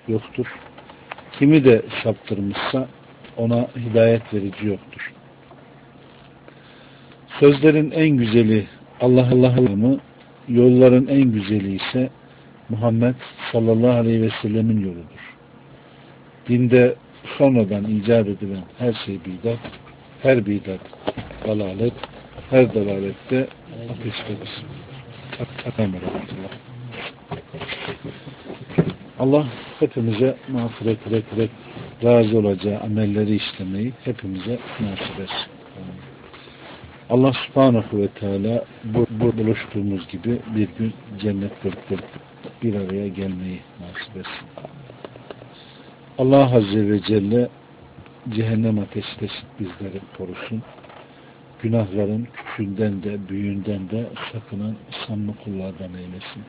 yoktur. Kimi de saptırmışsa ona hidayet verici yoktur. Sözlerin en güzeli Allah'ın yolların en güzeli ise Muhammed sallallahu aleyhi ve sellemin yoludur. Dinde sonradan icat edilen her şey bidat, her bidat dalalet, her dalalette ateştedir. Allah hepimize mağfiret ederek razı olacağı amelleri işlemeyi hepimize nasip etsin. Allah subhanahu ve teala bu buluştuğumuz gibi bir gün cennette bir araya gelmeyi nasip etsin. Allah azze ve celle cehennem ateşinden bizleri korusun. Günahların küçüğünden de büyüğünden de sakınan samimi kullardan eylesin.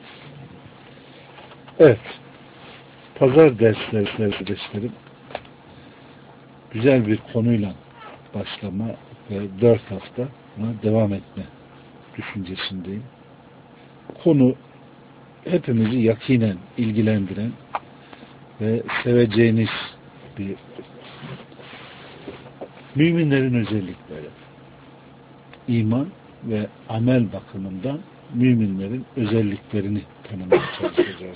Evet. Pazar derslerim güzel bir konuyla başlama ve 4 hafta buna devam etme düşüncesindeyim. Konu hepimizi yakinen ilgilendiren ve seveceğiniz bir müminlerin özellikleri. İman ve amel bakımından müminlerin özelliklerini tanımaya çalışacağız.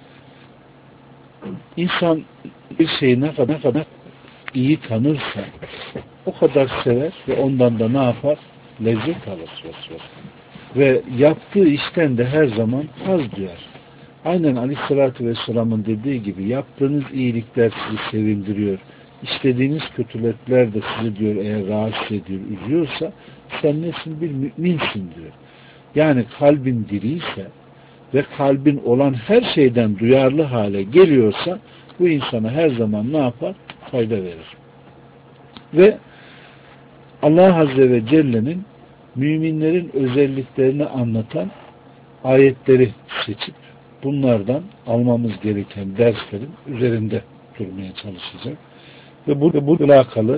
İnsan bir şeyi ne kadar iyi tanırsa o kadar sever ve ondan da ne yapar? Lezzet alır. Ve yaptığı işten de her zaman haz duyar. Aynen Aleyhisselatü Vesselam'ın dediği gibi yaptığınız iyilikler sizi sevindiriyor. İşlediğiniz kötülükler de sizi diyor eğer rahatsız ediyor, üzüyorsa sen nesin? Bir müminsin diyor. Yani kalbin diriyse ve kalbin olan her şeyden duyarlı hale geliyorsa bu insana her zaman ne yapar? Fayda verir. Ve Allah Azze ve Celle'nin müminlerin özelliklerini anlatan ayetleri seçip bunlardan almamız gereken derslerin üzerinde durmaya çalışacağım. Ve bu alakalı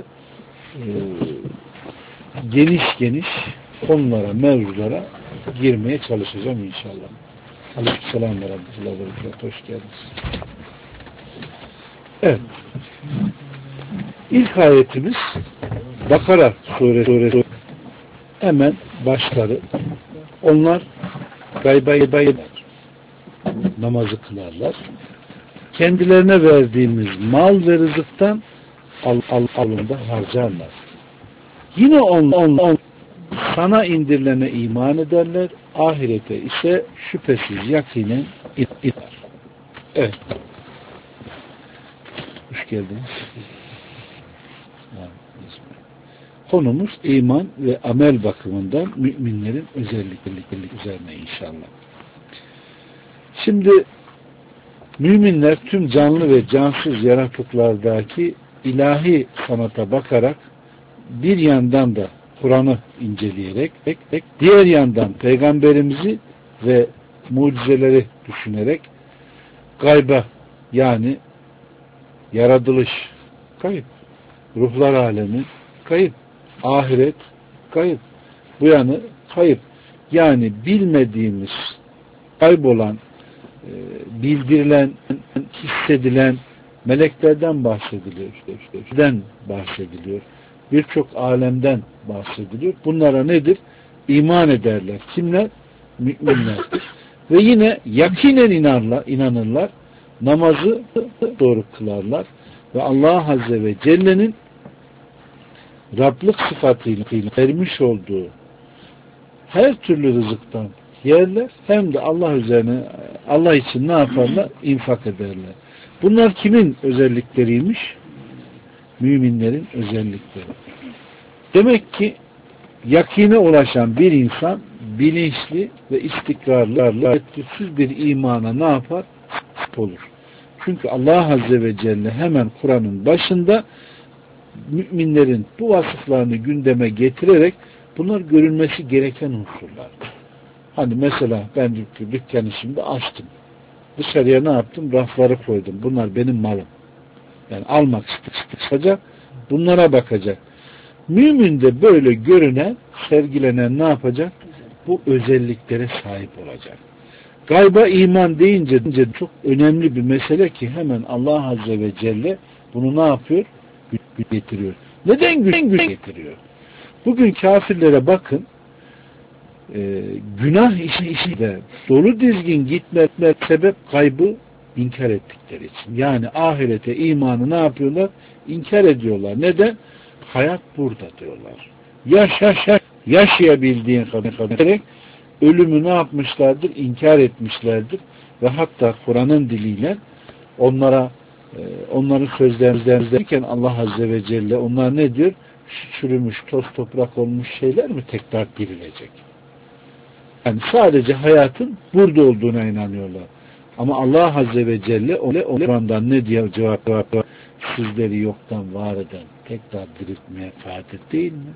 geniş konulara, mevzulara girmeye çalışacağım inşallah. Aleykümselam ve rahmetullahi ve berekatuhu. Hoş geldiniz. Evet. İlk ayetimiz Bakara suresi. Hemen başları. Onlar gayba namazı kılarlar. Kendilerine verdiğimiz mal ve rızıktan alında harcarlar. Yine onlar sana indirilene iman ederler. Ahirete ise şüphesiz yakinen iner. Evet. Hoş geldiniz. Konumuz iman ve amel bakımından müminlerin özellikleri üzerine inşallah. Şimdi müminler tüm canlı ve cansız yaratıklardaki ilahi sanata bakarak bir yandan da Kur'an'ı inceleyerek diğer yandan peygamberimizi ve mucizeleri düşünerek gayba yani yaratılış kayıp, ruhlar alemi kayıp, ahiret kayıp, bu yanı kayıp. Yani bilmediğimiz kaybolan, bildirilen, hissedilen meleklerden bahsediliyor. Bahsediliyor. Birçok alemden bahsediliyor. Bunlara nedir? İman ederler. Kimler? Müminler. Ve yine yakinen inanırlar. Namazı doğru kılarlar. Ve Allah Azze ve Celle'nin Rablık sıfatıyla vermiş olduğu her türlü rızıktan yerler. Hem de Allah için ne yaparlar? İnfak ederler. Bunlar kimin özellikleriymiş? Müminlerin özellikleri. Demek ki yakine ulaşan bir insan bilinçli ve istikrarlı, tereddütsüz bir imana ne yapar? Olur. Çünkü Allah Azze ve Celle hemen Kur'an'ın başında müminlerin bu vasıflarını gündeme getirerek bunlar görülmesi gereken unsurlar. Hani mesela ben dükkanı şimdi açtım. Dışarıya ne yaptım? Rafları koydum. Bunlar benim malım. Yani almak istiyorsa bunlara bakacak. Mümin de böyle görünen, sergilenen ne yapacak? Bu özelliklere sahip olacak. Gayba iman deyince çok önemli bir mesele ki hemen Allah Azze ve Celle bunu ne yapıyor? Güç getiriyor. Neden güç getiriyor? Bugün kafirlere bakın, günah işi de dolu dizgin gitme sebep kaybı inkar ettikleri için. Yani ahirete imanı ne yapıyorlar? İnkar ediyorlar. Neden? Hayat burada diyorlar. Yaşayabildiğin kadar ölümü ne yapmışlardır? İnkar etmişlerdir. Ve hatta Kur'an'ın diliyle onların sözlerindeyken Allah Azze ve Celle onlar ne diyor? Çürümüş, toz toprak olmuş şeyler mi tekrar dirilecek? Yani sadece hayatın burada olduğuna inanıyorlar. Ama Allah Azze ve Celle ondan ne diye cevap var? Sizleri yoktan var eden, tekrar diriltmeye kadir değil mi?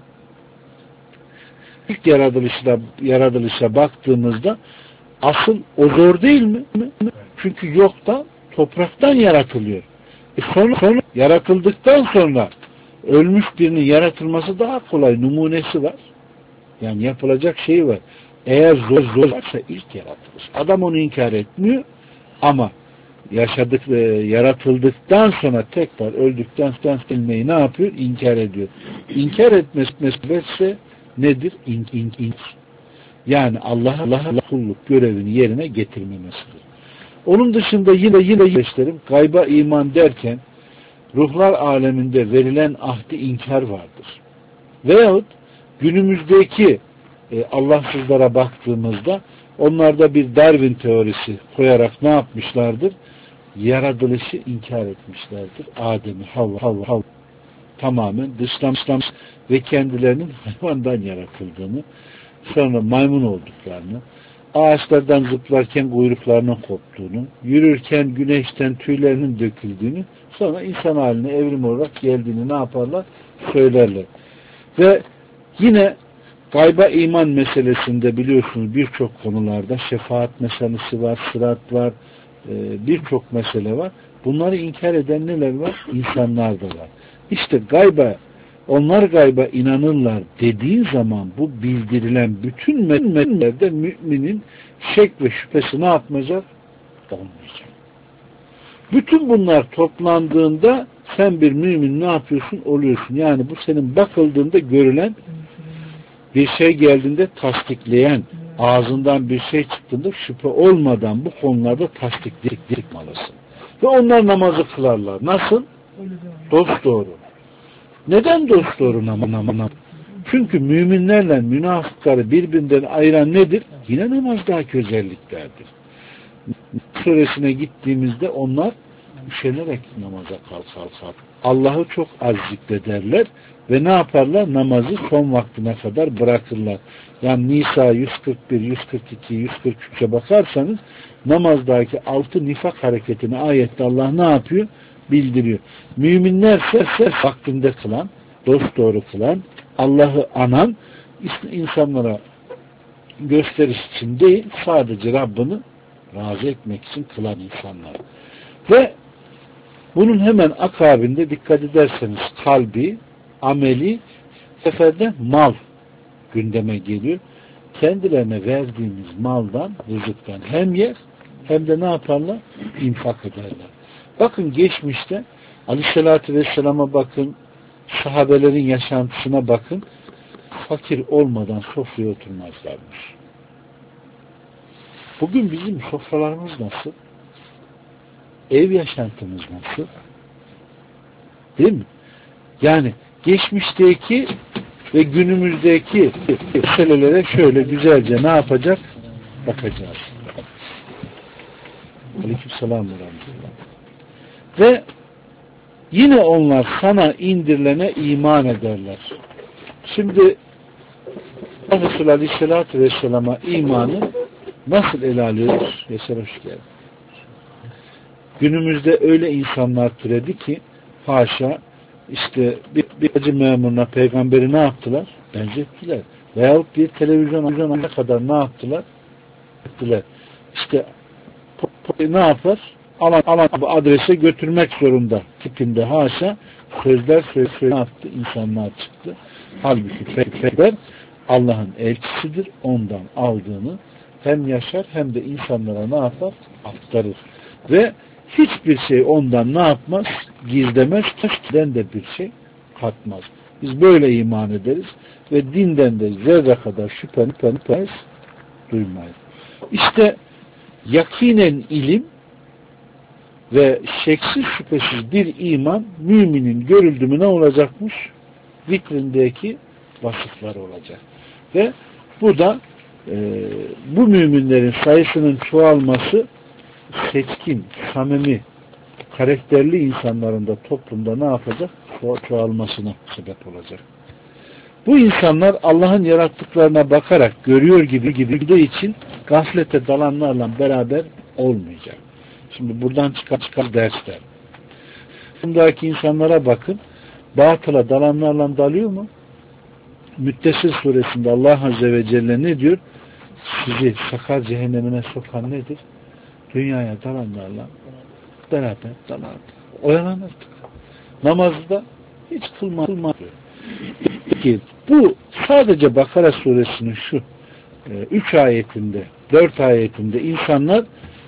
İlk yaratılışa baktığımızda asıl o zor değil mi? Çünkü yoktan, topraktan yaratılıyor. Sonra yaratıldıktan sonra ölmüş birinin yaratılması daha kolay. Numunesi var. Yani yapılacak şey var. Eğer zor varsa ilk yaratılış. Adam onu inkar etmiyor ama yaratıldıktan sonra tekrar öldükten sonra ilmeği ne yapıyor? İnkar ediyor. İnkar etmesi nedir? Yani Allah'a kulluk görevini yerine getirmemesidir. Onun dışında yine kardeşlerim, gayba iman derken ruhlar aleminde verilen ahdi inkar vardır. Veyahut günümüzdeki Allahsızlara baktığımızda onlarda bir Darwin teorisi koyarak ne yapmışlardır? Yaratılışı inkar etmişlerdir. Adem'i, Havva tamamen dışlamış ve kendilerinin hayvandan yaratıldığını, sonra maymun olduklarını, ağaçlardan zıplarken kuyruklarının koptuğunu, yürürken güneşten tüylerinin döküldüğünü, sonra insan haline evrim olarak geldiğini ne yaparlar? Söylerler. Ve yine gayba iman meselesinde biliyorsunuz birçok konularda şefaat meselesi var, sırat var, birçok mesele var. Bunları inkar eden neler var? İnsanlar da var. İşte onlar gayba inanırlar dediği zaman bu bildirilen bütün metinlerde müminin şek ve şüphesi ne yapmayacak? Olmayacak. Bütün bunlar toplandığında sen bir mümin ne yapıyorsun? Oluyorsun. Yani bu senin bakıldığında görülen bir şey geldiğinde tasdikleyen, ağzından bir şey çıktığında şüphe olmadan bu konularda tasdiklemalısın. Ve onlar namazı kılarlar. Nasıl? Dosdoğru. Neden dosdoğru namaz? Çünkü müminlerle münafıkları birbirinden ayıran nedir? Yine namazdaki özelliklerdir. Suresine gittiğimizde onlar üşenerek namaza kalkar. Allah'ı çok az zikrederler ve ne yaparlar? Namazı son vaktine kadar bırakırlar. Yani Nisa 141, 142, 143'e bakarsanız namazdaki 6 nifak hareketini ayette Allah ne yapıyor? Bildiriyor. Müminler ise vaktinde kılan, dosdoğru kılan, Allah'ı anan, insanlara gösteriş için değil, sadece Rabbini razı etmek için kılan insanlar. Ve bunun hemen akabinde dikkat ederseniz kalbi, ameli, seferde mal gündeme geliyor. Kendilerine verdiğimiz maldan, rızıktan hem yer hem de ne yaparlar? İnfak ederler. Bakın geçmişte Aleyhisselatü Vesselam'a bakın, sahabelerin yaşantısına bakın, fakir olmadan sofraya oturmazlarmış. Bugün bizim sofralarımız nasıl? Ev yaşantımız nasıl? Değil mi? Yani geçmişteki ve günümüzdeki meselelere şöyle güzelce ne yapacak? Bakacağız. Aleykümselam ve rahmetullah. Ve yine onlar sana indirilene iman ederler. Şimdi Resulullah Aleyhisselatü Vesselam'a imanı nasıl ele alıyoruz? Yaşar hoş geldin. Günümüzde öyle insanlar türedi ki haşa işte bir hacı memuruna peygamberi ne yaptılar? Benzettiler. Veyahut bir televizyona kadar ne yaptılar? Ettiler. İşte ne yapar? Alan bu adrese götürmek zorunda tipinde haşa sözler ne yaptı? İnsanlar çıktı. Halbuki peygamber Allah'ın elçisidir. Ondan aldığını hem yaşar hem de insanlara ne yapar? Aktarır. Ve hiçbir şey ondan ne yapmaz? Gizlemez. Dinden de bir şey katmaz. Biz böyle iman ederiz ve dinden de zerre kadar şüpheniz duymayız. İşte yakinen ilim ve şeksiz şüphesiz bir iman müminin görüldü mü ne olacakmış? Zikrindeki vasıflar olacak. Ve bu da bu müminlerin sayısının çoğalması seçkin, samimi, karakterli insanların da toplumda ne yapacak? Çoğalmasına sebep olacak. Bu insanlar Allah'ın yarattıklarına bakarak görüyor gibi için gaflete dalanlarla beraber olmayacak. Şimdi buradan çıkan dersler. Bundaki insanlara bakın. Batıla dalanlarla dalıyor mu? Müddessir suresinde Allah Azze ve Celle ne diyor? Sizi sakar cehennemine sokan nedir? Dünyaya dalanlarla beraber dalardı. Oyalanırdık. Namazda hiç kılma diyor. Peki bu sadece Bakara suresinin şu 3 ayetinde 4 ayetinde insanlar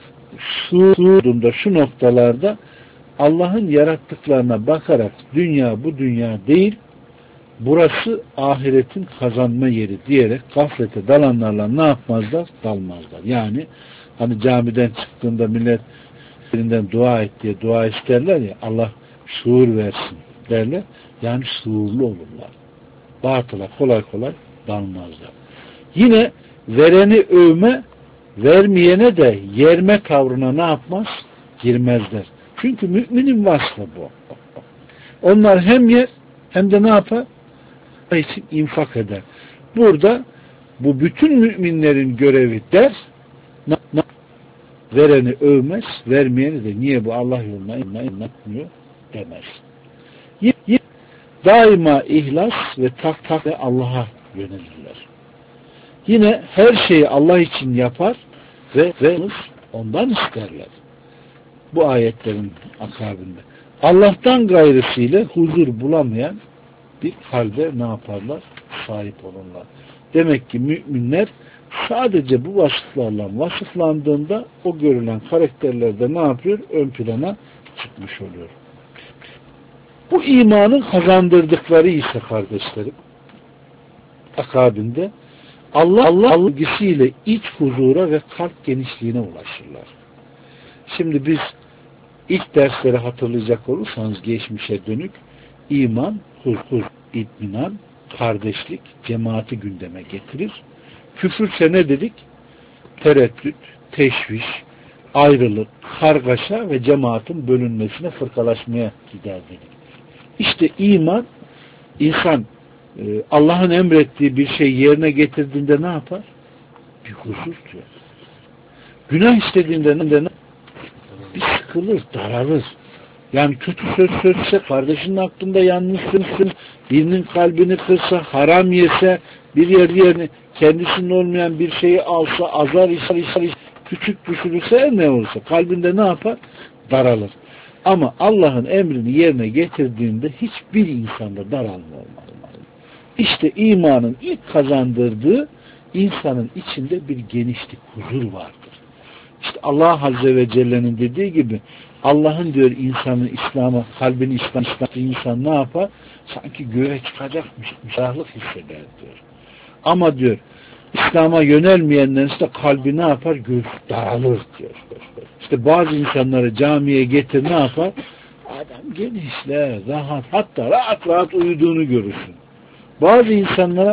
şu noktalarda Allah'ın yarattıklarına bakarak dünya bu dünya değil, burası ahiretin kazanma yeri diyerek gaflete dalanlarla ne yapmazlar? Dalmazlar. Yani hani camiden çıktığında millet birinden dua et diye dua isterler ya, Allah şuur versin derler. Yani şuurlu olurlar. Batıla kolay kolay dalmazlar. Yine vereni övme, vermeyene de yerme tavrına ne yapmaz? Girmezler. Çünkü müminin vasfı bu. Onlar hem yer hem de ne yapar? için infak eder. Burada bu bütün müminlerin görevi der, vereni övmez, vermeyeni de niye bu Allah yoluna inanmıyor demez. Daima ihlas ve tak ve Allah'a yönelirler. Yine her şeyi Allah için yapar ve ondan isterler. Bu ayetlerin akabinde. Allah'tan gayrısıyla huzur bulamayan bir kalbe ne yaparlar? Sahip olurlar. Demek ki müminler sadece bu vasıflarla vasıflandığında o görülen karakterlerde ne yapıyor? Ön plana çıkmış oluyor. Bu imanın kazandırdıkları ise kardeşlerim akabinde Allah ilgisiyle iç huzura ve kalp genişliğine ulaşırlar. Şimdi biz ilk dersleri hatırlayacak olursanız geçmişe dönük iman, huzur, itminan, kardeşlik, cemaati gündeme getirir. Küfürse ne dedik? Tereddüt, teşviş, ayrılık, kargaşa ve cemaatin bölünmesine, fırkalaşmaya gider dedik. İşte iman, insan Allah'ın emrettiği bir şey yerine getirdiğinde ne yapar? Bir huzur diyor. Günah işlediğinde bir sıkılır, daralır. Yani kötü söz söylese, kardeşinin hakkında yanlışsın, birinin kalbini kırsa, haram yese, bir yerini kendisinin olmayan bir şeyi alsa, azar işler, küçük düşürürse ne olursa kalbinde ne yapar? Daralır. Ama Allah'ın emrini yerine getirdiğinde hiçbir insanda daralma olmaz. İşte imanın ilk kazandırdığı insanın içinde bir genişlik, huzur vardır. İşte Allah Azze ve Celle'nin dediği gibi Allah'ın diyor insanın İslam'a, kalbini İslam'da insan ne yapar? Sanki göğe çıkacakmış, ferahlık hisseder diyor. Ama diyor İslam'a yönelmeyenlerin işte kalbi ne yapar? Göğüs daralır diyor. İşte bazı insanları camiye getir ne yapar? Adam genişler, rahat, hatta rahat uyuduğunu görürsün. Bazı insanlara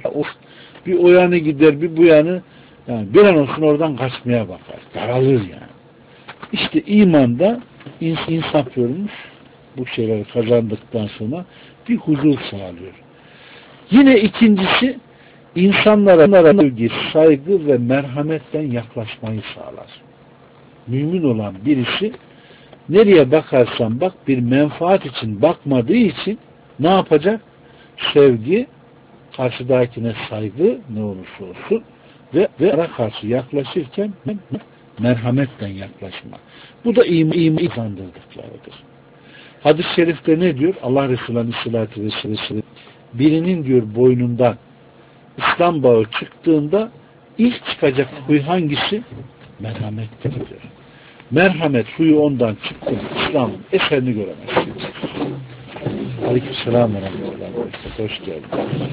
bir o yanı gider, bir bu yanı, yani bir an olsun oradan kaçmaya bakar. Daralır yani. İşte imanda insan yapıyormuş, bu şeyleri kazandıktan sonra bir huzur sağlıyor. Yine ikincisi, insanlara sevgi, saygı ve merhametten yaklaşmayı sağlar. Mümin olan birisi nereye bakarsan bak bir menfaat için bakmadığı için ne yapacak? Sevgi, karşıdakine saygı ne olursa olsun ve ara karşı yaklaşırken merhametten yaklaşma. Bu da iman kazandırdıklarıdır. Hadis-i şerifte ne diyor? Allah Resulü Aleyhisselatü Vesselam birinin diyor boynundan İslam bağı çıktığında İlk çıkacak huy hangisi? Merhamettir diyor. Merhamet huyu ondan çıktı. İslam'ın eserini göremezsiniz. Aleykümselam ve rahmetullah. Hoş geldiniz.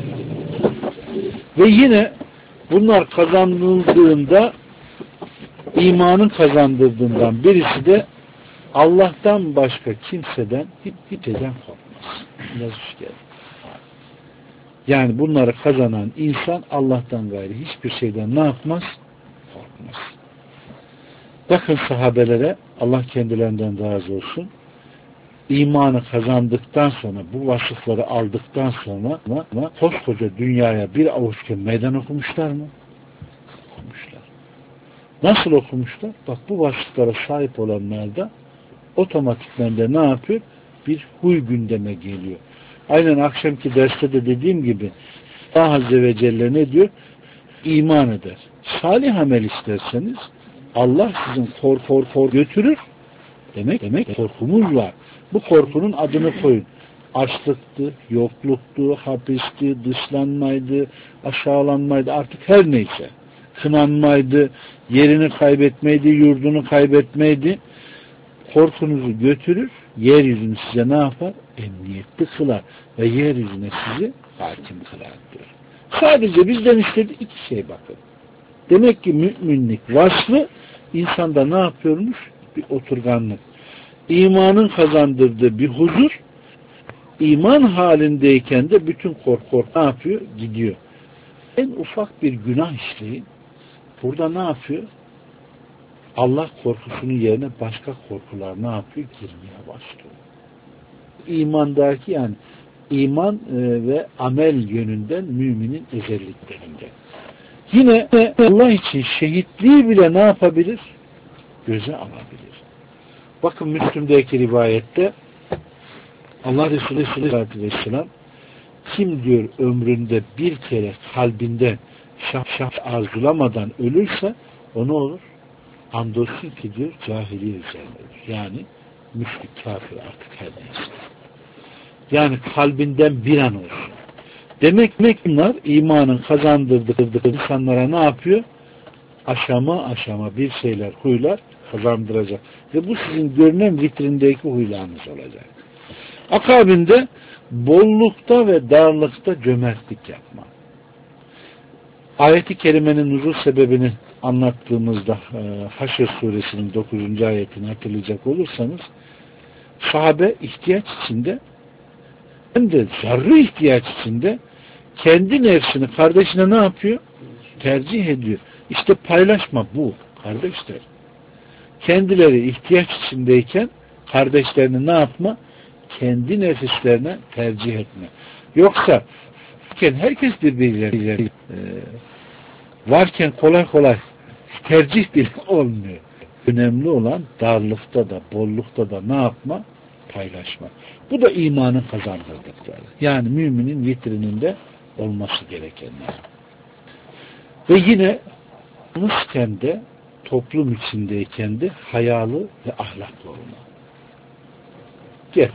Ve yine bunlar kazanıldığında imanın kazandırdığından birisi de Allah'tan başka kimseden hiç korkmaz. Hoş geldin. Yani bunları kazanan insan Allah'tan gayrı hiçbir şeyden ne yapmaz? Korkmaz. Bakın sahabelere, Allah kendilerinden razı olsun, imanı kazandıktan sonra, bu vasıfları aldıktan sonra koskoca dünyaya bir avuçken meydan okumuşlar mı? Okumuşlar. Nasıl okumuşlar? Bak bu vasıflara sahip olanlar da otomatikman de ne yapıyor? Bir huy gündeme geliyor. Aynen akşamki derste de dediğim gibi Allah Azze ve Celle ne diyor? İman eder. Salih amel isterseniz Allah sizin korku götürür. Demek korkumuz var. Bu korkunun adını koyun. Açlıktı, yokluktu, hapisti, dışlanmaydı, aşağılanmaydı, artık her neyse. Kınanmaydı, yerini kaybetmeydi, yurdunu kaybetmeydi. Korkunuzu götürür, yeryüzünü size ne yapar? Emniyetli kılar ve yeryüzüne sizi hakim kılar diyor. Sadece bizden istediği iki şey bakın. Demek ki müminlik vasfı insanda ne yapıyormuş? Bir oturganlık. İmanın kazandırdığı bir huzur, iman halindeyken de bütün korku ne yapıyor? Gidiyor. En ufak bir günah işleyin. Burada ne yapıyor? Allah korkusunun yerine başka korkular ne yapıyor? Girmeye başlıyor. İmandaki yani iman ve amel yönünden müminin özelliklerinden. Yine Allah için şehitliği bile ne yapabilir? Göze alabilir. Bakın Müslüm'deki rivayette Allah Resulü Aleyhisselatü Vesselam kim diyor ömründe bir kere kalbinden şah arzulamadan ölürse o ne olur? Andolsun ki diyor cahiliye üzerindedir. Yani müşrik, kafir artık her neyse. Yani kalbinden bir an olsun. Demek bunlar imanın kazandırdığı insanlara ne yapıyor? Aşama bir şeyler, huylar kazandıracak. Ve bu sizin görünen vitrindeki huylarınız olacak. Akabinde bollukta ve darlıkta cömertlik yapma. Ayet-i kerimenin nuzul sebebini anlattığımızda Haşr suresinin 9. ayetini hatırlayacak olursanız sahabe ihtiyaç içinde hem de zarrı ihtiyaç içinde kendi nefsini kardeşine ne yapıyor? Tercih ediyor. İşte paylaşma bu kardeşler. Kendileri ihtiyaç içindeyken kardeşlerini ne yapma? Kendi nefislerine tercih etme. Yoksa herkes birbirleriyle varken kolay tercih bile olmuyor. Önemli olan darlıkta da bollukta da ne yapma? Paylaşma. Bu da imanın kazandırdıkları. Yani müminin vitrininde olması gerekenler. Ve yine yalnızken de toplum içindeyken de hayalı ve ahlaklı olma. Gel.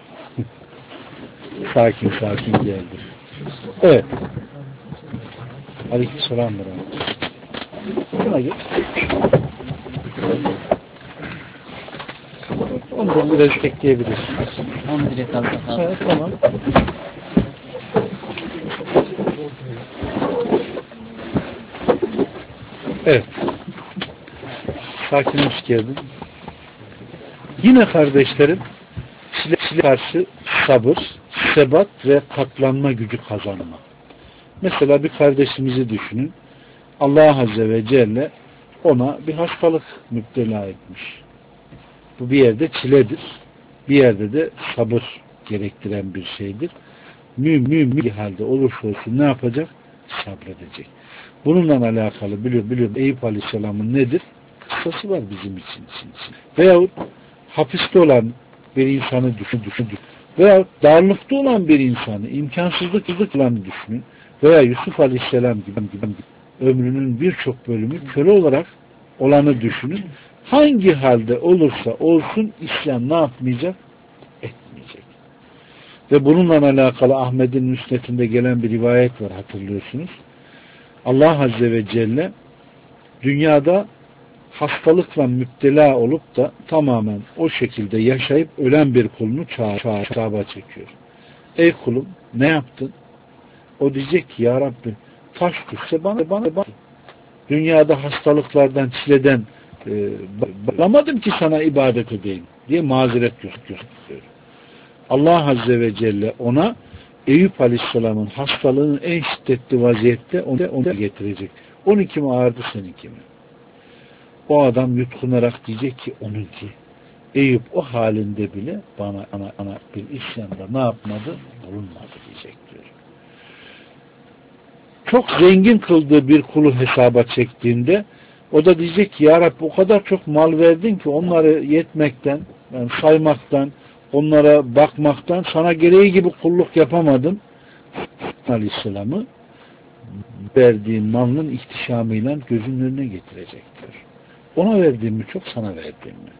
sakin geldi. Evet. Aleykümselam. Buna gel. Ondan biraz ekleyebilirsiniz. 10 lira fazla kaldı. Evet, tamam. Evet. Sakin hoş geldin. Yine kardeşlerim çile karşı sabır, sebat ve katlanma gücü kazanma. Mesela bir kardeşimizi düşünün. Allah Azze ve Celle ona bir hastalık müptela etmiş. Bu bir yerde çiledir. Bir yerde de sabır gerektiren bir şeydir. Mümin bir halde olursa olsun ne yapacak? Sabredecek. Bununla alakalı biliyorum Eyüp Aleyhisselam'ın nedir? Kıssası var bizim için. Veyahut hapiste olan bir insanı düşünün. Veya darlıkta olan bir insanı, imkansızlık olanı düşünün. Veya Yusuf Aleyhisselam gibi ömrünün birçok bölümü köle olarak olanı düşünün. Hangi halde olursa olsun isyan ne yapmayacak? Etmeyecek. Ve bununla alakalı Ahmet'in müsnetinde gelen bir rivayet var hatırlıyorsunuz. Allah Azze ve Celle dünyada hastalıkla müptela olup da tamamen o şekilde yaşayıp ölen bir kulunu çağba çekiyor. Ey kulum ne yaptın? O diyecek ki ya Rabbi taş düşse bana. Dünyada hastalıklardan, çileden bulamadım ki sana ibadet edeyim diye mazeret gösteriyor. Allah Azze ve Celle ona Eyüp Aleyhisselam'ın hastalığının en şiddetli vaziyette onu getirecek. 12 mi ağırdı seninki mi? O adam yutkunarak diyecek ki onunki. Eyüp o halinde bile bana bir isyanda ne yapmadı? Bulunmadı diyecek diyor. Çok zengin kıldığı bir kulu hesaba çektiğinde o da diyecek ki ya Rabbi o kadar çok mal verdin ki onları yetmekten, yani saymaktan, onlara bakmaktan sana gereği gibi kulluk yapamadım. Aleyhisselam'ı verdiğin malının ihtişamıyla gözünün önüne getirecektir. Ona verdiğim mi çok, sana verdiğim mi?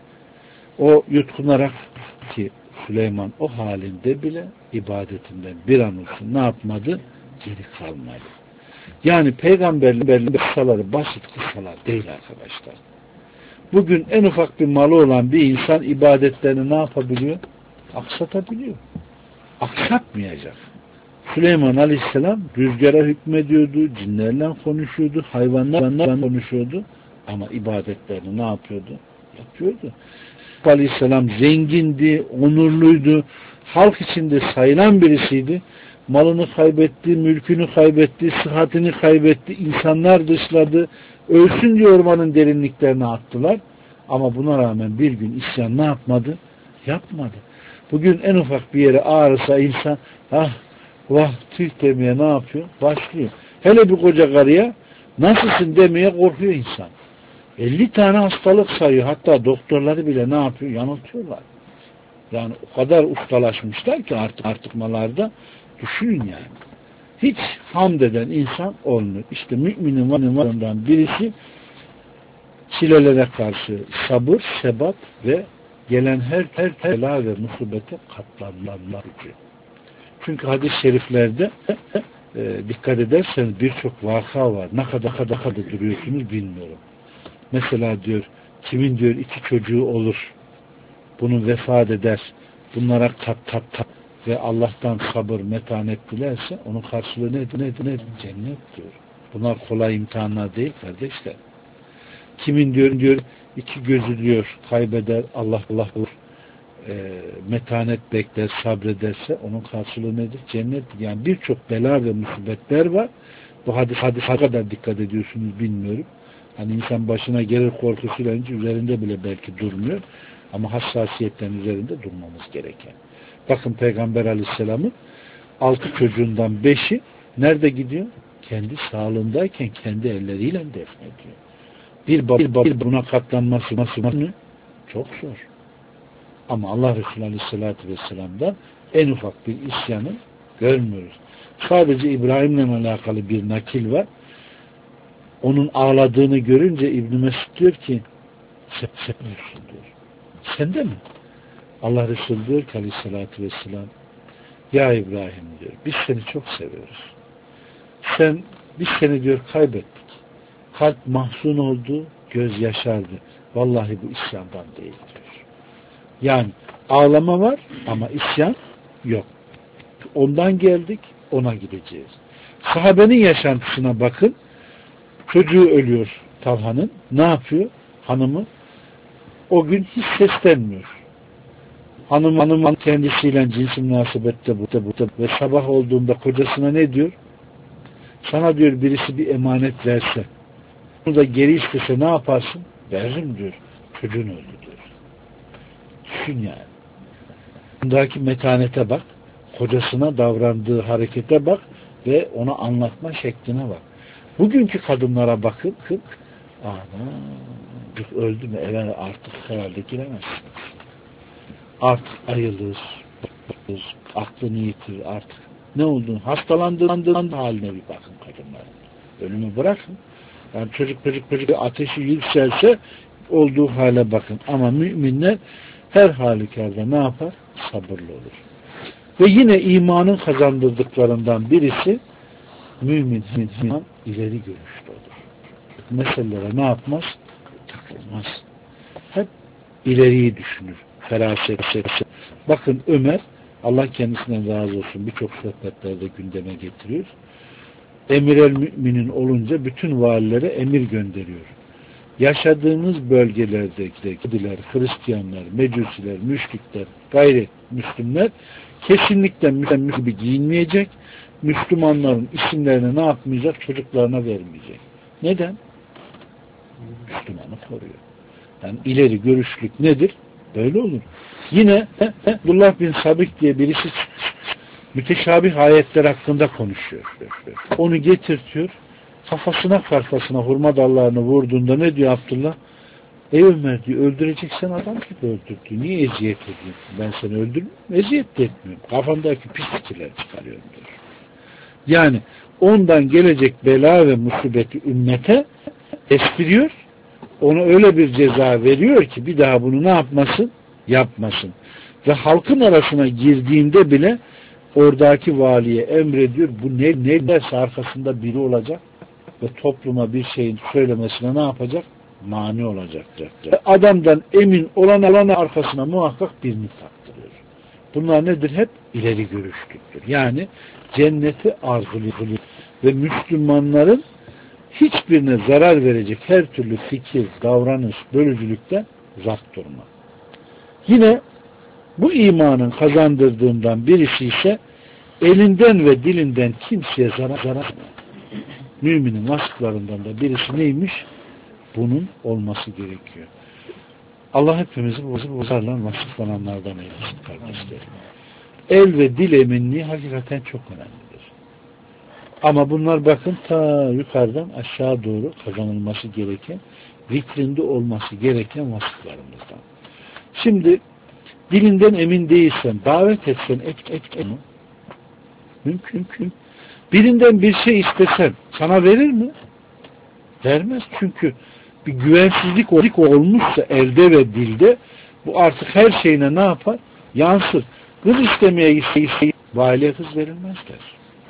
O yutkunarak ki Süleyman o halinde bile ibadetinden bir an olsun ne yapmadı? Geri kalmadı. Yani peygamberlerin kıssaları basit kıssalar değil arkadaşlar. Bugün en ufak bir malı olan bir insan ibadetlerini ne yapabiliyor? Aksatabiliyor. Aksatmayacak. Süleyman Aleyhisselam rüzgara hükmediyordu, cinlerle konuşuyordu, hayvanlarla konuşuyordu ama ibadetlerini ne yapıyordu? Yapıyordu. Aleyhisselam zengindi, onurluydu, halk içinde sayılan birisiydi. Malını kaybetti, mülkünü kaybetti, sıhhatini kaybetti, insanlar dışladı, ölsün diye ormanın derinliklerine attılar. Ama buna rağmen bir gün isyan ne yapmadı? Yapmadı. Bugün en ufak bir yere ağrısa insan, ah, vah, tüh demeye ne yapıyor? Başlıyor. Hele bir koca karıya nasılsın demeye korkuyor insan. 50 tane hastalık sayıyor. Hatta doktorları bile ne yapıyor? Yanıltıyorlar. Yani o kadar ustalaşmışlar ki artırmalarda düşünün yani. Hiç hamd eden insan olmuyor. İşte müminin varlığından birisi çilelere karşı sabır, sebat ve gelen her bela ve musibete katlanma gücü. Çünkü hadis-i şeriflerde dikkat ederseniz birçok vaka var. Ne kadar duruyorsunuz bilmiyorum. Mesela diyor, kimin diyor 2 çocuğu olur, bunu vefat eder, bunlara kat ve Allah'tan sabır, metanet dilerse onun karşılığı nedir? Cennet diyor. Bunlar kolay imtihanlar değil kardeşler. Kimin diyor 2 gözü diyor kaybeder, Allah metanet bekler, sabrederse onun karşılığı nedir? Cennet. Yani birçok bela ve musibetler var. Bu hadis kadar dikkat ediyorsunuz bilmiyorum. Hani insan başına gelir korkusuyla üzerinde bile belki durmuyor. Ama hassasiyetten üzerinde durmamız gereken. Bakın Peygamber Aleyhisselam'ın 6 çocuğundan 5'i nerede gidiyor? Kendi sağlığındayken kendi elleriyle defnediyor. Bir baba buna katlanması çok zor. Ama Allah Resulü Aleyhisselatü Vesselam'dan en ufak bir isyanı görmüyoruz. Sadece İbrahim'le alakalı bir nakil var. Onun ağladığını görünce İbn Mesud diyor ki sen diyor. Sen de mi? Allah Resulü diyor ki Aleyhisselatü Vesselam, ya İbrahim diyor, biz seni çok seviyoruz. Biz seni diyor kaybettik. Kalp mahzun oldu, göz yaşardı. Vallahi bu isyandan değil diyor. Yani ağlama var ama isyan yok. Ondan geldik, ona gideceğiz. Sahabenin yaşantısına bakın. Çocuğu ölüyor Talha'nın. Ne yapıyor? Hanımı o gün hiç seslenmiyor. Hanım kendisiyle cinsi münasebette ve sabah olduğunda kocasına ne diyor? Sana diyor birisi bir emanet verse, bunu da geri istese ne yaparsın? Veririm diyor. Çocuğun öldü diyor. Düşün yani. Bundaki metanete bak, kocasına davrandığı harekete bak ve ona anlatma şekline bak. Bugünkü kadınlara bakın, öldü mü eve artık herhalde giremezsiniz. Artık ayılır, aklını yitirir artık. Ne olduğunu, hastalandığında haline bir bakın kadınların. Ölümü bırakın. Yani çocuk ateşi yükselse olduğu hale bakın. Ama müminler her halükarda ne yapar? Sabırlı olur. Ve yine imanın kazandırdıklarından birisi mümin ileri görüşlü olur. meselelere ne yapmaz? Takılmaz. Hep ileriyi düşünür. Feraset. Bakın Ömer, Allah kendisinden razı olsun, birçok sohbetlerde gündeme getiriyor. Emir el müminin olunca bütün valilere emir gönderiyor. Yaşadığınız bölgelerdeki Yahudiler, Hristiyanlar, Mecusiler, müşrikler, gayrimüslimler kesinlikle Müslüman gibi giyinmeyecek, Müslümanların isimlerini ne yapmayacak? Çocuklarına vermeyecek. Neden? Müslümanı koruyor. Yani ileri görüşlük nedir? Böyle olur. Yine Abdullah bin Sabik diye birisi müteşabih ayetler hakkında konuşuyor. Onu getirtiyor. Kafasına hurma dallarını vurduğunda ne diyor Abdullah? Ey Ömer diyor, öldüreceksen adam gibi öldür diyor. Niye eziyet ediyorsun? Ben seni öldürmüyorum. Eziyet de etmiyorum. Kafamdaki pis fikirler çıkarıyorum diyor. Yani ondan gelecek bela ve musibeti ümmete estiriyor. Ona öyle bir ceza veriyor ki bir daha bunu ne yapmasın? Yapmasın. Ve halkın arasına girdiğinde bile oradaki valiye emrediyor. Bu ne derse arkasında biri olacak ve topluma bir şeyin söylemesine ne yapacak? Mani olacak. Adamdan emin olana arkasına muhakkak birini taktırıyor. Bunlar nedir? Hep ileri görüşlüktür. Yani cenneti arzuluyor ve Müslümanların hiçbirine zarar verecek her türlü fikir, davranış, bölücülükten uzak durma. Yine bu imanın kazandırdığından birisi ise elinden ve dilinden kimseye zarar vermez. Müminin vasıflarından da birisi neymiş? Bunun olması gerekiyor. Allah hepimizi bozarla vasıflananlardan eylesin kardeşlerim. El ve dil eminliği hakikaten çok önemlidir. Ama bunlar bakın ta yukarıdan aşağı doğru kazanılması gereken, vitrinde olması gereken vasıflarımızdan. Şimdi dilinden emin değilsen, davet etsen et mi? Mümkün. Birinden bir şey istesen sana verir mi? Vermez. Çünkü bir güvensizlik olmuşsa elde ve dilde bu artık her şeyine ne yapar? Yansır. Kız istemeye gitse valide kız verilmez der.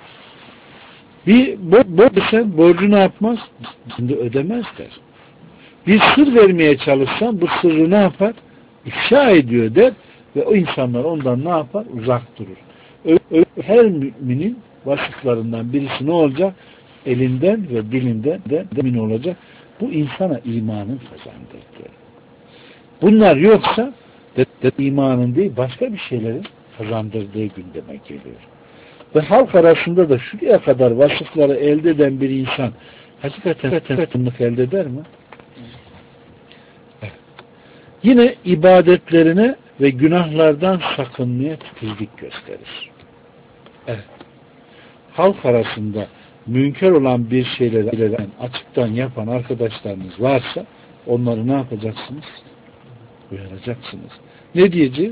Bir desen borcu ne yapmaz? Şimdi ödemez der. Bir sır vermeye çalışsan bu sırrı ne yapar? İfşa ediyor der ve o insanlar ondan ne yapar? Uzak durur. Her müminin vasıflarından birisi ne olacak? Elinden ve dilinden de emin olacak. Bu insana imanın kazandırdığı. Bunlar yoksa imanın değil başka bir şeylerin kazandırdığı gündeme geliyor. Ve halk arasında da şuraya kadar vasıfları elde eden bir insan hakikaten yakınlık elde eder mi? Evet. Yine ibadetlerine ve günahlardan sakınmaya titizlik gösterir. Evet. Halk arasında münker olan bir şeyleri açıktan yapan arkadaşlarınız varsa onları ne yapacaksınız? Uyaracaksınız. Ne diyeceğiz?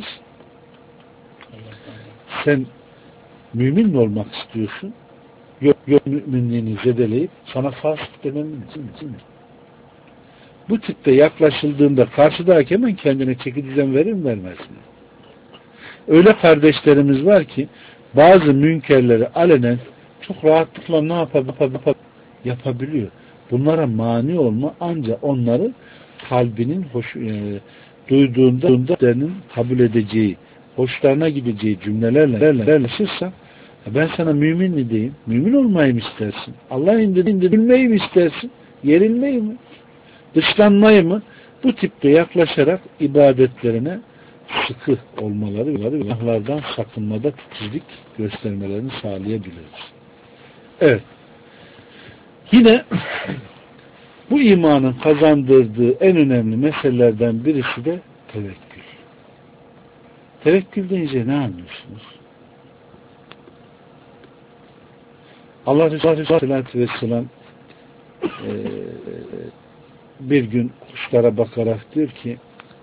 Sen mümin mi olmak istiyorsun? Yok müminliğini zedeleyip sana fasık demem mümkün mi? Bu tipte yaklaşıldığında karşıdaki hemen kendine çeki düzen verir mi vermez mi? Öyle kardeşlerimiz var ki bazı münkerleri alenen çok rahatlıkla ne yapabiliyor. Bunlara mani olma ancak onları kalbinin duyduğunda kabul edeceği, hoşlarına gideceği cümlelerle yaşırsa ben sana mümin mi diyeyim? Mümin olmayı mı istersin? Allah'ın indirdiğinde bilmeyi mi istersin? Yerilmeyi mi? Dışlanmayı mı? Bu tipte yaklaşarak ibadetlerine sıkı olmaları ve günahlardan sakınmada titizlik göstermelerini sağlayabiliriz. Evet. Yine bu imanın kazandırdığı en önemli meselelerden birisi de tevekkül. Tevekkül deyince ne anlıyorsunuz? Allah Resulü Aleyhisselatü Vesselam bir gün kuşlara bakarak diyor ki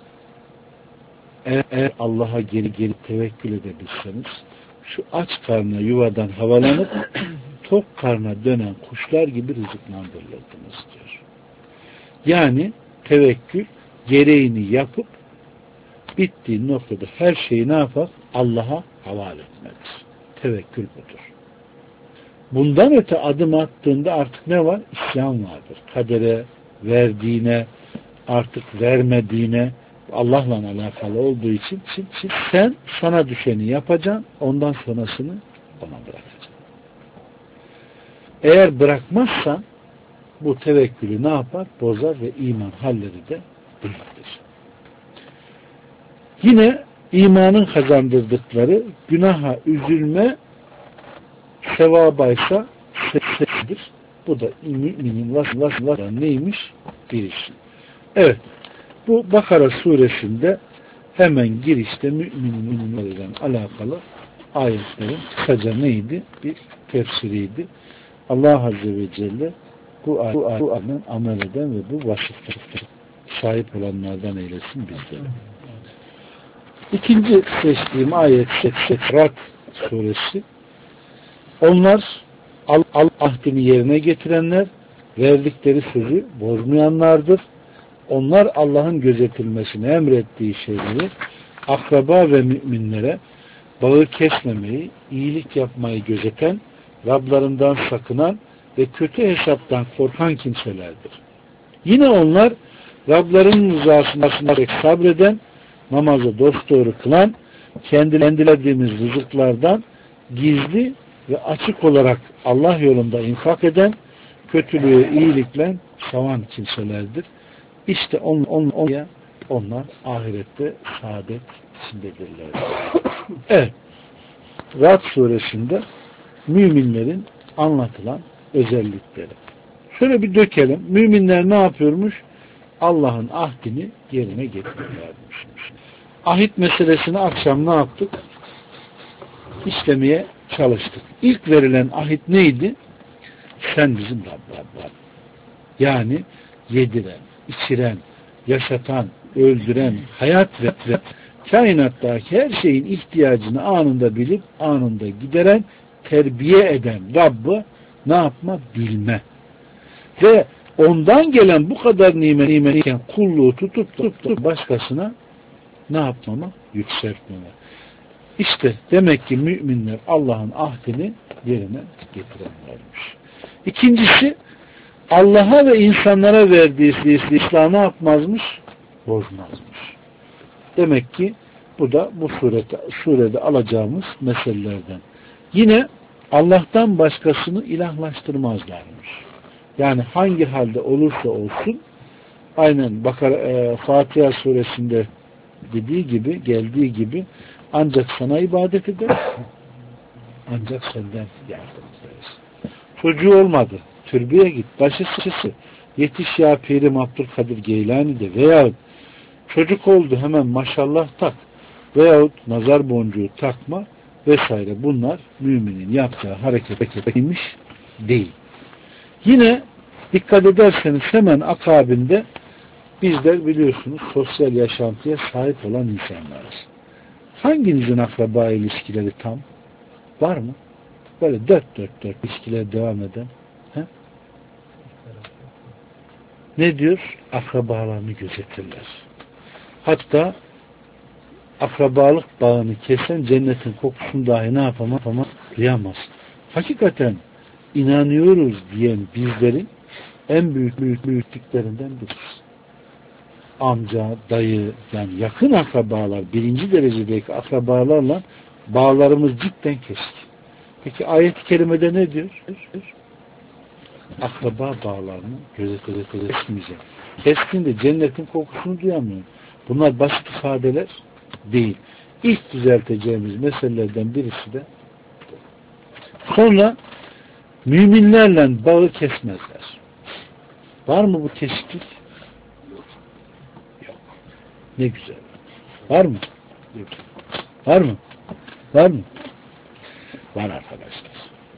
eğer Allah'a geri tevekkül edebilseniz şu aç karnına yuvadan havalanıp tok karnına dönen kuşlar gibi rızıklandırılırdınız diyor. Yani tevekkül gereğini yapıp bittiği noktada her şeyi ne yapar? Allah'a havale etmelidir. Tevekkül budur. bundan öte adım attığında artık ne var? İsyan vardır. Kadere, verdiğine, artık vermediğine, Allah'la alakalı olduğu için sen sana düşeni yapacaksın, ondan sonrasını ona bırakacaksın. Eğer bırakmazsan bu tevekkülü ne yapar? Bozar ve iman halleri de değildir. Yine imanın kazandırdıkları günaha üzülme sevabaysa sebebidir. Bu da müminin vasıfları neymiş? Birisi. Evet. Bu Bakara suresinde hemen girişte müminlerle alakalı ayetlerin kısaca neydi? Bir tefsiriydi. Allah Azze ve Celle bu ayetlerden amel eden ve bu vasıflara sahip olanlardan eylesin bizleri. İkinci seçtiğim ayet Rad suresi. Onlar Allah ahdini yerine getirenler, verdikleri sözü bozmayanlardır. Onlar Allah'ın gözetilmesini emrettiği şeyleri akraba ve müminlere bağı kesmemeyi, iyilik yapmayı gözeten, Rablarından sakınan ve kötü hesaptan korkan kimselerdir. Yine onlar Rablarının rızasına sabreden, namazı dosdoğru kılan, kendilerimiz rızıklardan gizli ve açık olarak Allah yolunda infak eden, kötülüğü iyilikle savan kimselerdir. İşte onlar ahirette saadet içindedirler. Evet. Rad suresinde müminlerin anlatılan özellikleri. Şöyle bir dökelim. Müminler ne yapıyormuş? Allah'ın ahdini yerine getiriyorlarmış. Ahit meselesini akşam ne yaptık? İşlemeye çalıştık. İlk verilen ahit neydi? Sen bizim Rabbimiz. Yani yediren, içiren, yaşatan, öldüren, hayat ve kainattaki her şeyin ihtiyacını anında bilip anında gideren, terbiye eden Rabb'ı ne yapma? Bilme. Ve ondan gelen bu kadar nimetken kulluğu tutup başkasına ne yapmama? Yükseltmeme. İşte demek ki müminler Allah'ın ahdini yerine getirenlermiş. İkincisi, Allah'a ve insanlara verdiği İslam'ı ne yapmazmış? Bozmazmış. Demek ki bu da bu surede alacağımız meselelerden. Yine Allah'tan başkasını ilahlaştırmazlarmış. Yani hangi halde olursa olsun aynen Fatiha suresinde geldiği gibi ancak sana ibadet eder, ancak senden yardım ederiz. Çocuğu olmadı, türbeye git, başı sıçısı, yetiş ya Pirim Abdülkadir Geylani de veyahut çocuk oldu hemen maşallah tak veyahut nazar boncuğu takma vesaire, bunlar müminin yapacağı hareketmiş değil. Yine dikkat ederseniz hemen akabinde bizler biliyorsunuz sosyal yaşantıya sahip olan insanlarız. Hanginizin akraba ilişkileri tam? Var mı? Böyle dört ilişkiler devam eden. He? Ne diyor? Akrabalarını gözetirler. Hatta akrabalık bağını kesen cennetin kokusunu dahi ne yapamaz? Duyamaz. Hakikaten inanıyoruz diyen bizlerin en büyüklüklerinden birisi. Amca, dayı, yani yakın akrabalar, birinci derecedeki akrabalarla bağlarımız cidden keskin. Peki ayet-i kerimede ne diyor? Akraba bağlarını kesmeyecek. Keskin de cennetin kokusunu duyamıyor. Bunlar basit ifadeler değil. İlk düzelteceğimiz meselelerden birisi de sonra müminlerle bağı kesmezler. Var mı bu kesiklik? Yok. Ne güzel. Var mı? Yok. Var mı? Var mı? Var arkadaşlar.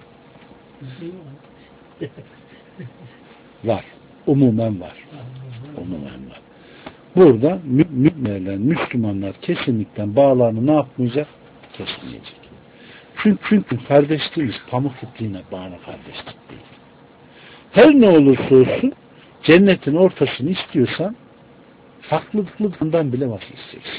Var. Umumen var. Umumen var. Burada müminlerle Müslümanlar kesinlikle bağlarını ne yapmayacak? Kesmeyecek. Çünkü kardeşliğimiz pamuk ipliğine bağlı kardeşlik değil. Her ne olursa olsun cennetin ortasını istiyorsan haklılıklarından bile vazgeçeceksin.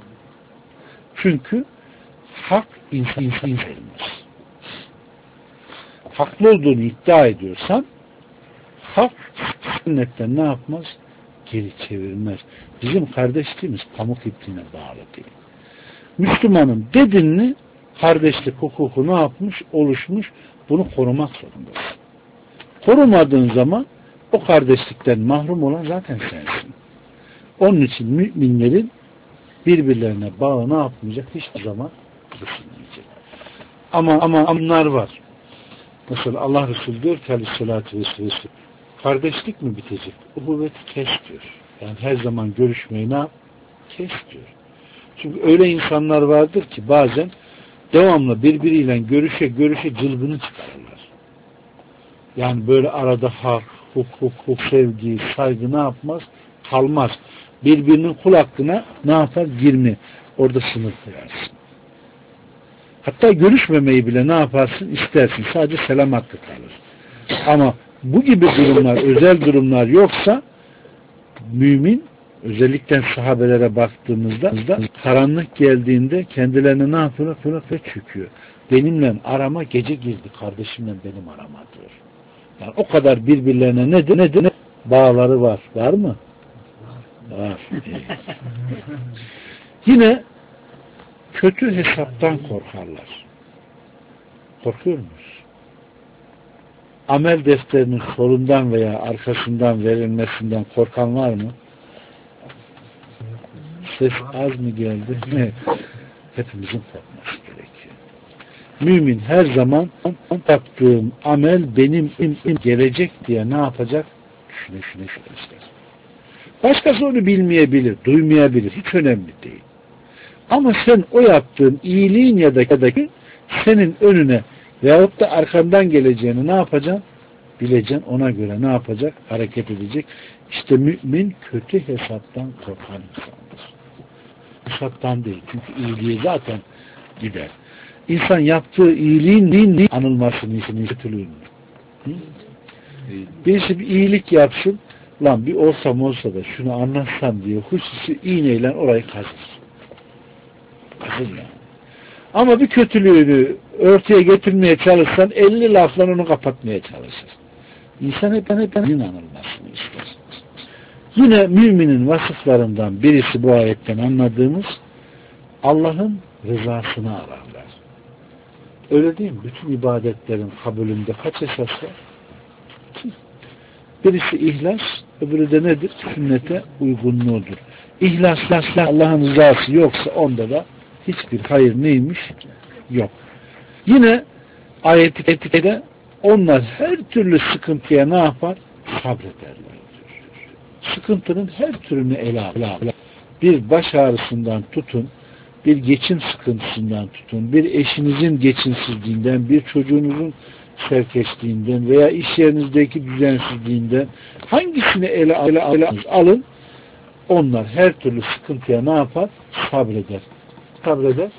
Çünkü hak insan verilmez. haklı olduğunu iddia ediyorsan hak sünnetten ne yapmaz? Geri çevirmez. Bizim kardeşliğimiz pamuk ipliğine bağlı değil. Müslümanın dedinli kardeşlik hukuku ne yapmış? Oluşmuş. Bunu korumak zorundasın. Korumadığın zaman o kardeşlikten mahrum olan zaten sensin. Onun için müminlerin birbirlerine bağı ne yapmayacak? Hiçbir zaman kesilmeyecek. Ama bunlar var. Mesela Allah Resulü diyor ki aleyhissalatü vesselam, kardeşlik mi bitecek? Uhuvveti kes diyor. Yani her zaman görüşmeyi ne yap? Kes diyor. Çünkü öyle insanlar vardır ki bazen devamlı birbiriyle görüşe cılgını çıkarırlar. Yani böyle arada hak, hukuk, sevgi, saygı ne yapmaz? Kalmaz. Birbirinin kul hakkına ne yapar? Girme. Orada sınır koyarsın. Hatta görüşmemeyi bile ne yaparsın? İstersin. Sadece selam hakkı kalır. Ama bu gibi durumlar, özel durumlar yoksa mümin, özellikle sahabelere baktığımızda karanlık geldiğinde kendilerine ne yapıyor? Ve çöküyor. Benimle arama gece girdi, kardeşimle benim arama diyor. Yani o kadar birbirlerine nedir? Bağları var. Var mı? Var. Yine kötü hesaptan korkarlar. Korkuyor muyuz? Amel defterinin solundan veya arkasından verilmesinden korkan var mı? Ses az mı geldi? Hepimizin korkması gerekiyor. Mümin her zaman yaptığım amel benim gelecek diye ne yapacak? Düşüne ister. Başkası onu bilmeyebilir, duymayabilir. Hiç önemli değil. Ama sen o yaptığın iyiliğin ya da senin önüne veyahut da arkandan geleceğini ne yapacaksın? Bileceksin. Ona göre ne yapacak? Hareket edecek. İşte mümin kötü hesaptan korkan insandır. Hesaptan değil. Çünkü iyiliği zaten gider. İnsan yaptığı iyiliğin anılmasını kötülüğünü. Birisi bir iyilik yapsın, lan bir olsa da şunu anlatsam diye hususi iğneyle orayı kazır. Kazır yani. Ama bir kötülüğünü örtüye getirmeye çalışsan 50 lafla onu kapatmaya çalışır. İnsan hep anılmasını ister. Yine müminin vasıflarından birisi bu ayetten anladığımız Allah'ın rızasını ararlar. Öyle değil mi? Bütün ibadetlerin kabulünde kaç esas var? Birisi ihlas, öbürü de nedir? Sünnete uygunluğudur. İhlasla Allah'ın rızası yoksa onda da hiçbir hayır neymiş? Yok. Yine ayet-i onlar her türlü sıkıntıya ne yapar? Sabrederler. Sıkıntının her türünü ele alır. Bir baş ağrısından tutun, bir geçim sıkıntısından tutun, bir eşinizin geçimsizliğinden, bir çocuğunuzun serkeşliğinden veya iş yerinizdeki düzensizliğinden hangisini ele alın, onlar her türlü sıkıntıya ne yapar? Sabreder. Sabreder.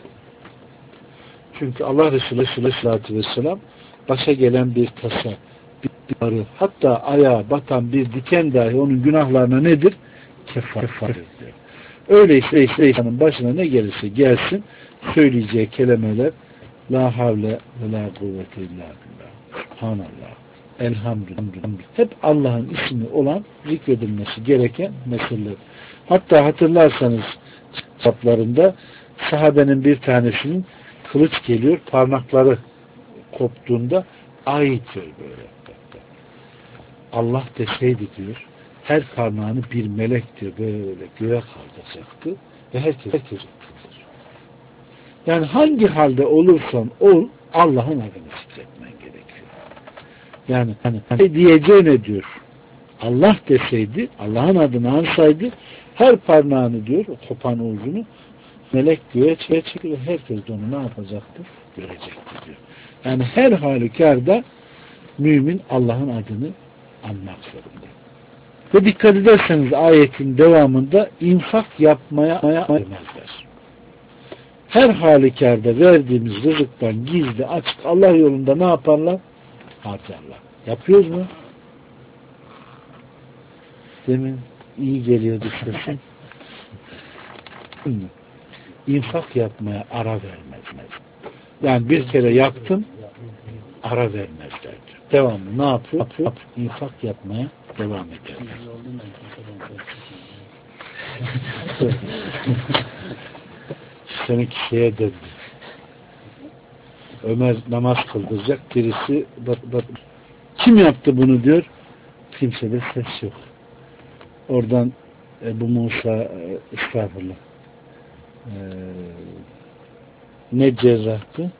Çünkü Allah Resulü Aleyhisselatü Vesselam başa gelen bir tasa, bir arı, hatta ayağa batan bir diken dahi onun günahlarına nedir? Kefarettir. Öyleyse insanın başına ne gelirse gelsin, söyleyeceği kelimeler la havle ve la kuvvete illa billah. Subhanallah. Elhamdülillah. Hep Allah'ın ismi olan zikredilmesi gereken meseleler. Hatta hatırlarsanız kitaplarında sahabenin bir tanesinin kılıç geliyor, parmakları koptuğunda ait böyle. Allah deseydi diyor, her parmağını bir melek diyor böyle göğe kaldıracaktı ve herkes kılır. Yani hangi halde olursan ol, Allah'ın adını zikretmen gerekiyor. Yani diyeceğine diyor, Allah deseydi, Allah'ın adını ansaydı, her parmağını diyor, o kopan ucunu melek göğe çekiyor ve herkes onu ne yapacaktır? Görecektir diyor. Yani her halükarda mümin Allah'ın adını anmak zorunda. Ve dikkat ederseniz ayetin devamında infak yapmaya vermezler. Her halükarda verdiğimiz rızıktan gizli açık Allah yolunda ne yaparlar? Harcarlar. Yapıyoruz mu? Demin iyi geliyordu sesin. İnfak yapmaya ara vermez. Yani bir kere yaptın, ara vermezler diyor. Devamlı ne yapıyor? İnfak yapmaya devam ederler. Seninki şeye döndü. Ömer namaz kıldıracak. Birisi kim yaptı bunu diyor. Kimsede ses yok. Oradan Ebu Musa estağfurullah ne cerrahtı?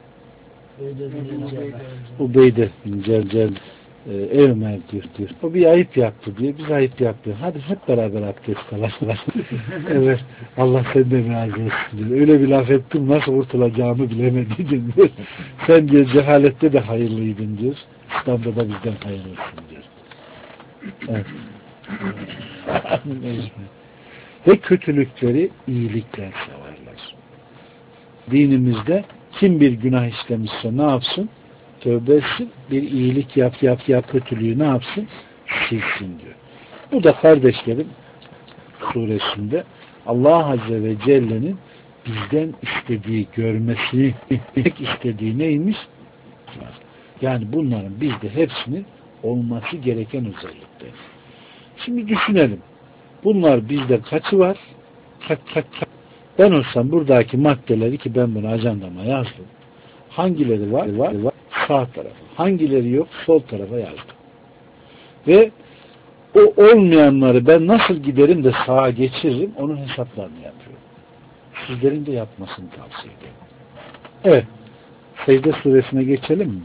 Ubeyde bin Celcel Ömer diyor. O bir ayıp yaptı diyor. Biz ayıp yapıyor. Hadi hep beraber abdest alalım. Evet. Allah senden razı olsun diyor. Öyle bir laf ettim nasıl kurtulacağımı bilemedin diyor. Sen diyor cehalette de hayırlıydın diyor. İslam'da da bizden hayırlısın diyor. Evet. Ve kötülükleri iyilikler severler. Dinimizde kim bir günah işlemişse ne yapsın? Tövbe etsin. Bir iyilik yap kötülüğü ne yapsın? Silsin diyor. Bu da kardeşlerim suresinde Allah Azze ve Celle'nin bizden istediği, görmesini istediği neymiş? Yani bunların bizde hepsinin olması gereken özellikler. Şimdi düşünelim. Bunlar bizde kaçı var? Kaç. Ben olsam buradaki maddeleri ki ben bunu ajandama yazdım. Hangileri var? Sağ tarafa. Hangileri yok? Sol tarafa yazdım. Ve o olmayanları ben nasıl giderim de sağa geçiririm onun hesaplarını yapıyorum. Sizlerin de yapmasını tavsiye ederim. Evet. Secde suresine geçelim mi?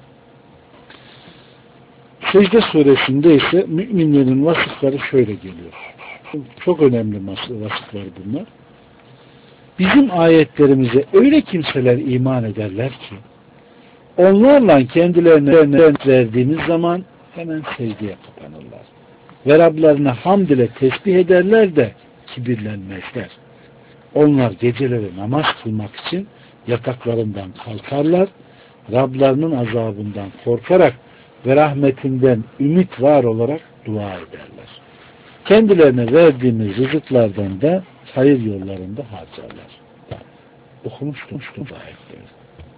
Secde suresinde ise müminlerin vasıfları şöyle geliyor. Çok önemli vasıflar bunlar. Bizim ayetlerimize öyle kimseler iman ederler ki onlarla kendilerine verdiğimiz zaman hemen secdeye kapanırlar. Ve Rablarına hamd ile tesbih ederler de kibirlenmezler. Onlar geceleri namaz kılmak için yataklarından kalkarlar. Rablarının azabından korkarak ve rahmetinden ümit var olarak dua ederler. Kendilerine verdiğimiz rızıklardan da hayır yollarında harcarlar. Okumuştum ayetleri.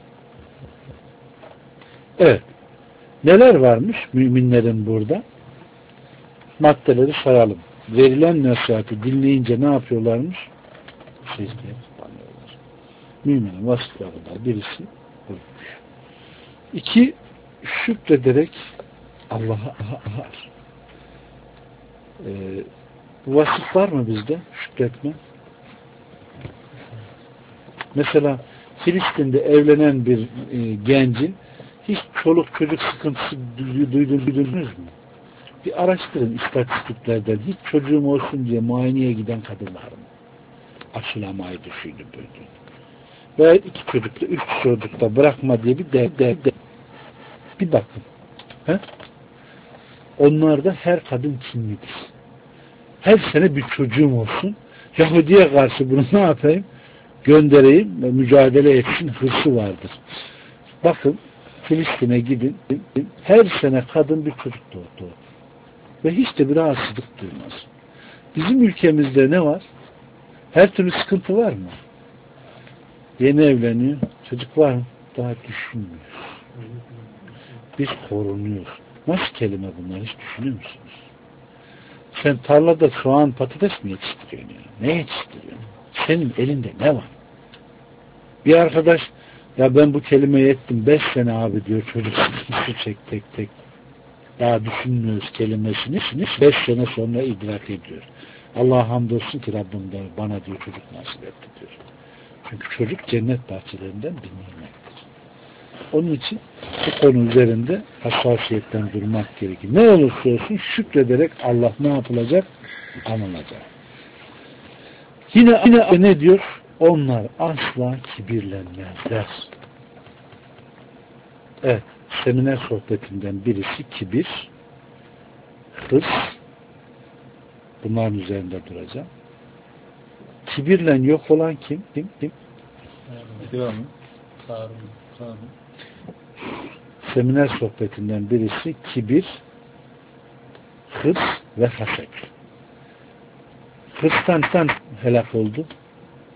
Evet. Neler varmış müminlerin burada? Maddeleri sayalım. Verilen nasihatı dinleyince ne yapıyorlarmış? Secdeye kapanıyorlar. Müminin vasıflarından birisi buymuş. 2. Şükrederek Allah'a ağır. Bu vasıf var mı bizde? Şükretme. Mesela Filistin'de evlenen bir gencin hiç çoluk çocuk sıkıntısı duydunuz mu? Bir araştırın istatistiklerden. Hiç çocuğum olsun diye muayeneye giden kadınlar mı? Aşılamayı düşündü böyle. Veya 2 çocukla 3 çocukla bırakma diye bir bir bakın. He? Onlarda her kadın kinlidir. Her sene bir çocuğum olsun. Yahudi'ye karşı bunu ne yapayım? Göndereyim ve mücadele etsin hırsı vardır. Bakın Filistin'e gidin. Her sene kadın bir çocuk doğdu. Ve hiç de bir rahatsızlık duymaz. Bizim ülkemizde ne var? Her türlü sıkıntı var mı? Yeni evleniyor. Çocuk var mı? Daha düşünmüyor. Biz korunuyoruz. Nasıl kelime bunlar? Hiç düşünüyor musunuz? Sen tarlada soğan, patates mi yetiştiriyorsun ya? Ne yetiştiriyorsun? Senin elinde ne var? Bir arkadaş ya ben bu kelimeyi ettim 5 sene abi diyor çocuk sıkıntısı çek tek. Daha düşünmüyoruz kelimesini. 5 sene sonra idrak ediyor. Allah'a hamdolsun ki Rabbim de bana diyor çocuk nasip etti diyor. Çünkü çocuk cennet bahçelerinden bir nimettir. Onun için bu konu üzerinde hassasiyetten durmak gerekir. Ne olursa olsun şükrederek Allah ne yapılacak? Anılacak. Yine ne diyor? Onlar asla kibirlenmezler. Evet. Seminer sohbetinden birisi kibir, hırs, bunların üzerinde duracağım. Kibirle yok olan kim? Kim? Seminer sohbetinden birisi kibir, hırs ve haset. Hırstan helak oldu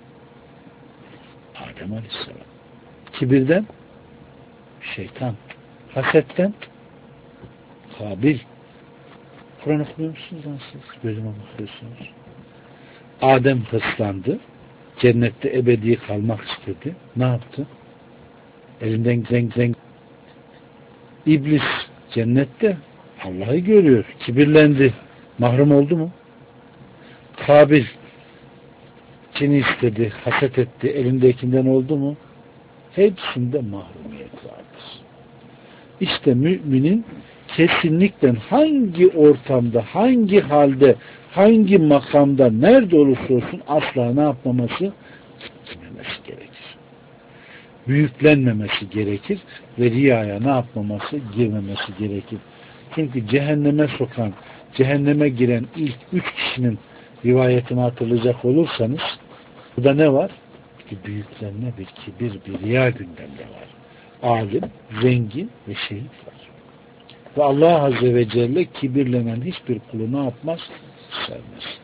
Adem Aleyhisselam. Kibirden şeytan Hasetten Kabil. Kur'an okumuyor musunuz lan siz? Gözüme bakıyorsunuz. Adem hırslandı. Cennette ebedi kalmak istedi. Ne yaptı? Elinden zeng. İblis cennette Allah'ı görüyor. Kibirlendi. Mahrum oldu mu? Kabil cini istedi, haset etti. Elindekinden oldu mu? Hepsinde mahrumiyet vardır. İşte müminin kesinlikle hangi ortamda, hangi halde, hangi makamda, nerede olursa olsun asla ne yapmaması? Gitmemesi gerekir. Büyüklenmemesi gerekir ve riyaya ne yapmaması? Girmemesi gerekir. Çünkü cehenneme sokan, cehenneme giren ilk 3 kişinin rivayetini hatırlayacak olursanız burada ne var? Bir büyüklenme, bir kibir, bir riya gündemde var. Alim, zengin ve şehit var. Ve Allah Azze ve Celle kibirlenen hiçbir kulu ne yapmaz? Sevmez.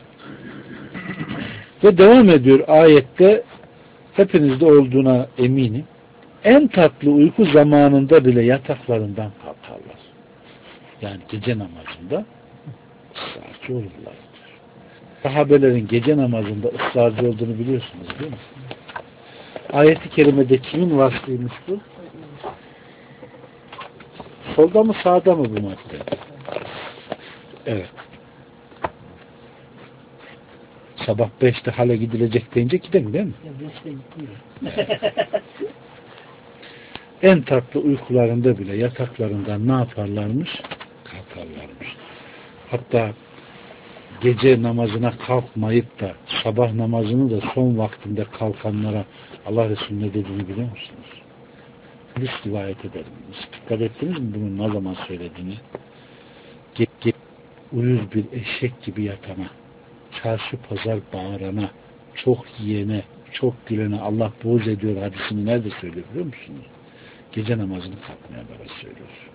Ve devam ediyor ayette, hepinizde olduğuna eminim. En tatlı uyku zamanında bile yataklarından kalkarlar. Yani gece namazında ısrarcı olurlar. Sahabelerin gece namazında ısrarcı olduğunu biliyorsunuz değil mi? Ayet-i kerimede kimin vasfıymış bu? Solda mı sağda mı bu madde? Evet. Sabah 5'te hale gidilecek deyince gidelim değil mi? En tatlı uykularında bile yataklarından ne yaparlarmış? Kalkarlarmış. Hatta gece namazına kalkmayıp da sabah namazını da son vaktinde kalkanlara Allah Resulü ne dediğini biliyor musunuz? Biz rivayet edelim. Dikkat ettiniz mi bunun ne zaman söylediğini? Uyuz bir eşek gibi yatana, çarşı pazar bağırana, çok yiyene, çok gülene Allah boğuz ediyor hadisini nerede söylüyor biliyor musunuz? Gece namazını kalkmaya beraber söylüyor.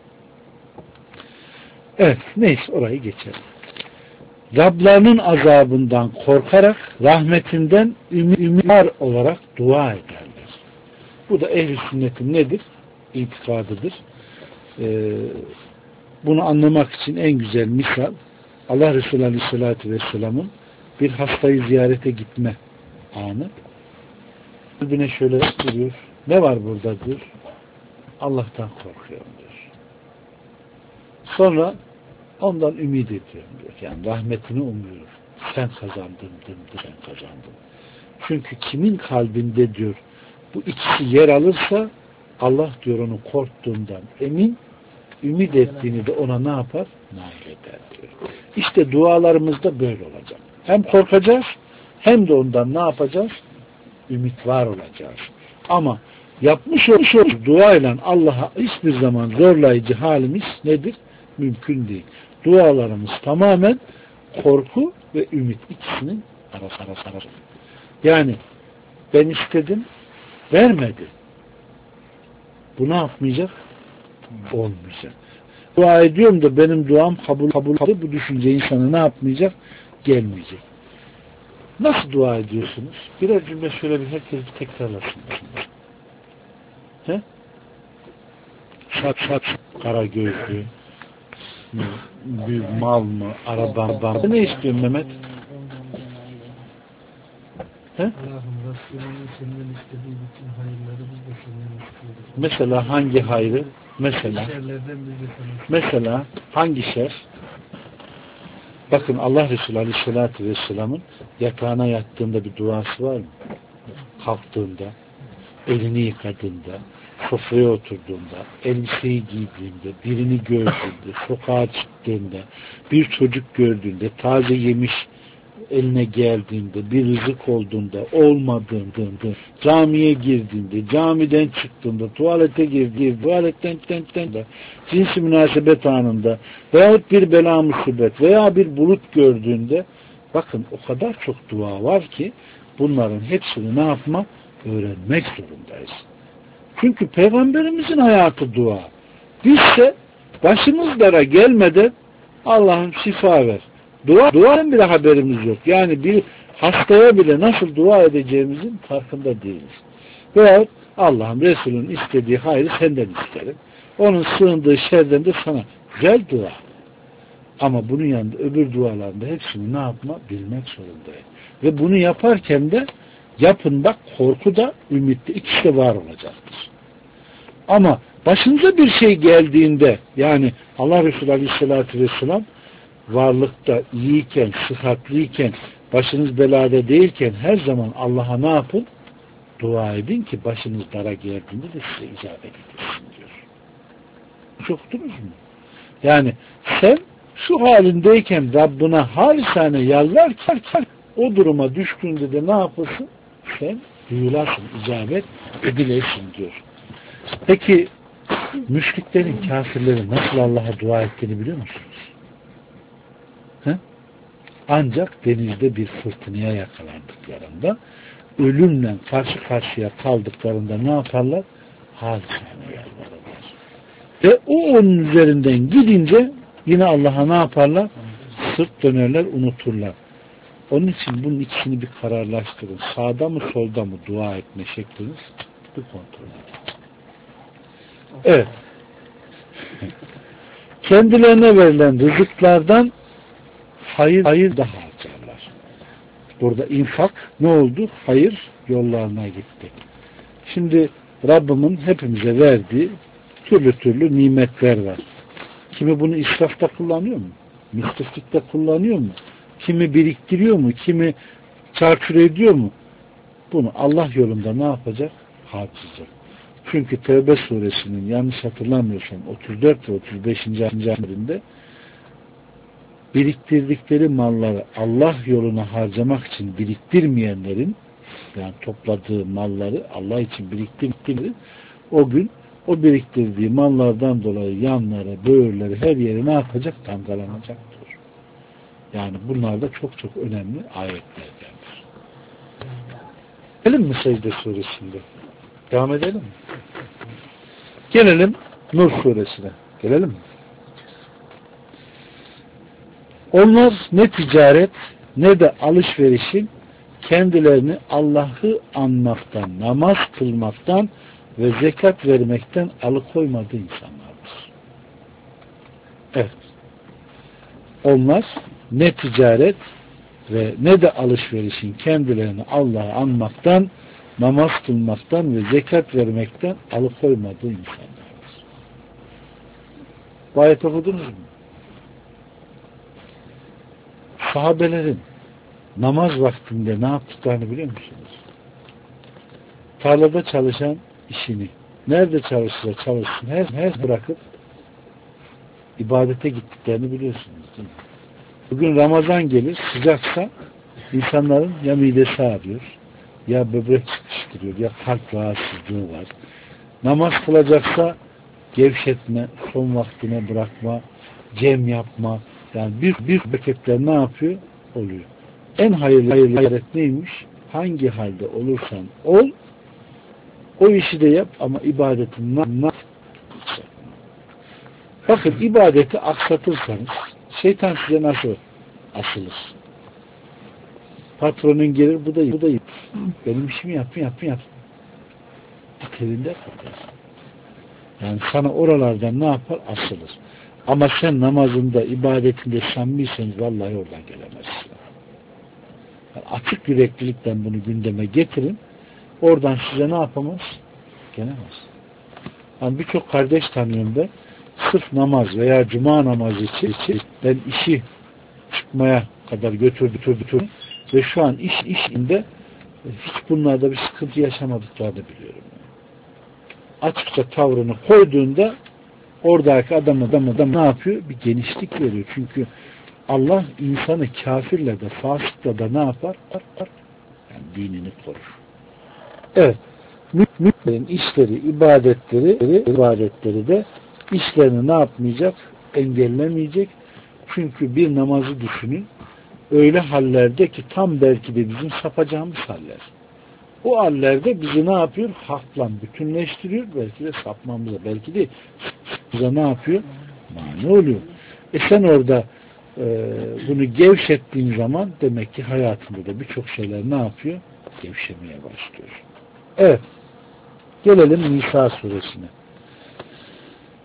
Evet, neyse orayı geçelim. Rablarının azabından korkarak rahmetinden ümidar olarak dua ederler. Bu da ehl-i sünnetin nedir? İtikadıdır. Bunu anlamak için en güzel misal Allah Resulü Aleyhisselatü Vesselam'ın bir hastayı ziyarete gitme anı. Kalbine şöyle duruyor. Ne var burada diyor. Allah'tan korkuyorum diyor. Sonra ondan ümit ediyorum diyor. Yani rahmetini umuyorum. Sen kazandın, sen kazandın. Çünkü kimin kalbinde diyor bu ikisi yer alırsa Allah diyor onu korktuğundan emin, ümit ettiğini de ona ne yapar? Nail eder diyor. İşte dualarımızda böyle olacak. Hem korkacağız hem de ondan ne yapacağız? Ümit var olacağız. Ama yapmış olduğumuz duayla Allah'a hiçbir zaman zorlayıcı halimiz nedir? Mümkün değil. Dualarımız tamamen korku ve ümit ikisinin arası. Yani ben istedim, vermedi. Bu ne yapmayacak? Olmayacak. Dua ediyorum da benim duam kabul bu düşünce insana ne yapmayacak? Gelmeyecek. Nasıl dua ediyorsunuz? Birer cümle şöyle bir herkes tekrarlasın. He? Şat kara gözlü büyük mal mı, araba mı? Ne istiyorsun Mehmet? He? Mesela hangi hayrı? Mesela hangi şer? Bakın Allah Resulü Aleyhisselatü Vesselam'ın yatağına yattığında bir duası var mı? Kalktığında, elini yıkadığında, sofraya oturduğunda, elbiseyi giydiğinde, birini gördüğünde, sokağa çıktığında, bir çocuk gördüğünde, taze yemiş eline geldiğinde, bir rızık olduğunda, olmadığında, camiye girdiğinde, camiden çıktığında, tuvalete girdiğinde, tuvaletten cinsi münasebet anında veyahut bir bela musibet veya bir bulut gördüğünde bakın o kadar çok dua var ki bunların hepsini ne yapmak? Öğrenmek zorundayız. Çünkü Peygamberimizin hayatı dua. Bizse başımızlara gelmeden Allah'ım şifa ver. Duadan bile haberimiz yok. Yani bir hastaya bile nasıl dua edeceğimizin farkında değiliz. Veyahut Allah'ım Resul'ün istediği hayrı senden isterim. Onun sığındığı şerden de sana. Güzel dua. Ama bunun yanında öbür dualarında hepsini ne yapma? Bilmek zorundayım. Ve bunu yaparken de yapın bak, korku da ümit de ikisi de var olacaktır. Ama başınıza bir şey geldiğinde, yani Allah Resulü Aleyhisselatü Vesselam varlıkta iyiyken, sıhhatliyken, başınız belada değilken her zaman Allah'a ne yapın? Dua edin ki başınız dara geldiğinde de size icabet edilsin diyor. Çok duydunuz mu? Yani sen şu halindeyken Rabbine halisane yalvarken o duruma düştüğünde de ne yapılsın? Sen duyulasın, icabet edilesin diyor. Peki müşriklerin, kafirlerin nasıl Allah'a dua ettiğini biliyor musunuz? He? Ancak denizde bir fırtınaya yakalandıklarında, ölümle karşı karşıya kaldıklarında ne yaparlar? Halisane yalvarırlar. Ve o onun üzerinden gidince yine Allah'a ne yaparlar? Sırt dönerler, unuturlar. Onun için bunun ikisini bir kararlaştırın. Sağda mı solda mı dua etme şekliniz bir kontrol edin. Evet. Kendilerine verilen rızıklardan hayır da harcarlar. Burada infak ne oldu? Hayır yollarına gitti. Şimdi Rabbimin hepimize verdiği türlü nimetler var. Kimi bunu israfta kullanıyor mu? Müsriflikte kullanıyor mu? Kimi biriktiriyor mu? Kimi çarçur ediyor mu? Bunu Allah yolunda ne yapacak? Harcayacak. Çünkü Tevbe suresinin yanlış hatırlamıyorsam 34 ve 35. ayetinde biriktirdikleri malları Allah yoluna harcamak için biriktirmeyenlerin, yani topladığı malları Allah için biriktirmeyenlerin o gün o biriktirdiği mallardan dolayı yanları, böğürleri, her yeri ne yapacak? Damgalanacak diyor. Yani bunlar da çok önemli ayetlerdendir. Gelelim mi Secde suresinde? Devam edelim mi? Gelelim Nur suresine. Gelelim mi? Onlar ne ticaret ne de alışverişin kendilerini Allah'ı anmaktan, namaz kılmaktan ve zekat vermekten alıkoymadığı insanlardır. Evet. Onlar ne ticaret ve ne de alışverişin kendilerini Allah'ı anmaktan, namaz kılmaktan ve zekat vermekten alıkoymadığı insanlardır. Bu ayet okudunuz mu? Sahabelerin namaz vaktinde ne yaptıklarını biliyor musunuz? Tarlada çalışan işini, nerede çalışırsa çalışsın, her bırakıp ibadete gittiklerini biliyorsunuz değil mi? Bugün Ramazan gelir, sıcaksa insanların ya midesi ağrıyor, ya böbrek sıkıştırıyor, ya kalp rahatsızlığı var. Namaz kılacaksa gevşetme, son vaktine bırakma, cem yapma, yani bir hareketler ne yapıyor? Oluyor. En hayırlı hareket neymiş? Hangi halde olursan ol, o işi de yap ama ibadetini bakın, ibadeti aksatırsanız şeytan size nasıl asılır? Patronun gelir, bu da benim işimi yapın. Telinde kalır. Yani sana oralardan ne yapar? Asılır. Ama sen namazında, ibadetinde samimiyseniz vallahi oradan gelemezsin. Yani açık yüreklilikten bunu gündeme getirin. Oradan size ne yapamaz? Gelemez. Yani birçok kardeş tanıyorum ben. Sırf namaz veya cuma namazı için ben işi çıkmaya kadar götürdüm ve şu an işinde hiç bunlarda bir sıkıntı yaşamadıklarını biliyorum. Açıkça tavrını koyduğunda oradaki adam ne yapıyor? Bir genişlik veriyor. Çünkü Allah insanı kafirle de fasıkla da ne yapar? Yani dinini korur. Evet. Müminlerin işleri, ibadetleri de işlerini ne yapmayacak? Engellemeyecek. Çünkü bir namazı düşünün. Öyle hallerde ki tam belki de bizim sapacağımız haller. O hallerde bizi ne yapıyor? Hakla bütünleştiriyor. Belki de sapmamıza, belki de bize ne yapıyor? Mani oluyor. Sen orada bunu gevşettiğin zaman demek ki hayatında da birçok şeyler ne yapıyor? Gevşemeye başlıyor. Evet. Gelelim Nisa suresine.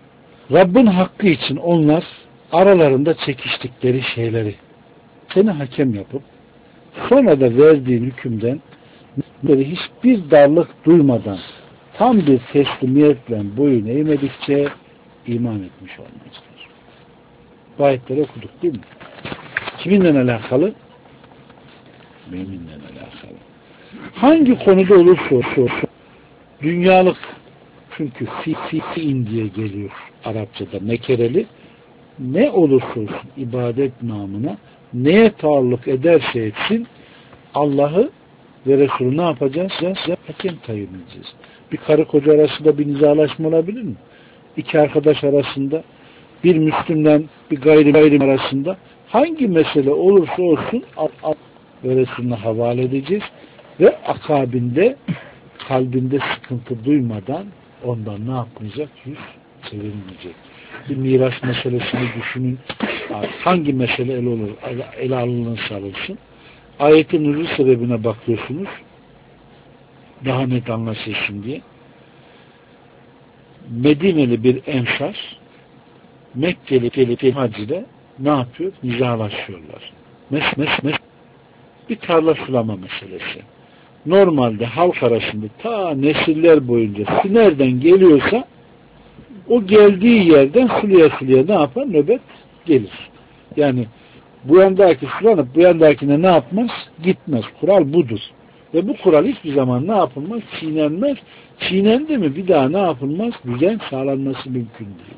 Rabbin hakkı için onlar aralarında çekiştikleri şeyleri seni hakem yapıp sonra da verdiğin hükümden hiçbir darlık duymadan tam bir teslimiyetle boyun eğmedikçe iman etmiş olmazlar. Bu ayetleri okuduk değil mi? Kiminle alakalı? Müminle alakalı. Hangi konuda olursa olsun dünyalık, çünkü fi'in diye geliyor Arapçada nekereli, ne olursa olsun ibadet namına neye taalluk ederse etsin Allah'ı ve Resulü ne yapacağız? Hakem tayin edeceğiz. Bir karı koca arasında bir nizalaşma olabilir mi? İki arkadaş arasında, bir Müslümden bir gayrimüslim arasında hangi mesele olursa olsun Allah ve Resulüne havale edeceğiz ve akabinde kalbinde sıkıntı duymadan ondan ne yapmayacak? Yüz çevirmeyecek. Bir miras meselesini düşünün. Hangi mesele ele alınırsa alınsın. Ayetin nüzul sebebine bakıyorsunuz. Daha net anlaşılsın diye. Medineli bir ensar Mekkeli hac ile ne yapıyor? Nizalaşıyorlar. Bir tarla sulama meselesi. Normalde halk arasında ta nesiller boyunca su nereden geliyorsa o geldiği yerden suluya ne yapar? Nöbet gelir. Yani bu yandaki sulanıp bu yandakine ne yapmaz? Gitmez. Kural budur. Ve bu kural hiçbir zaman ne yapılmaz? Çiğnenmez. Çiğnendi mi bir daha ne yapılmaz? Düzen sağlanması mümkün değil.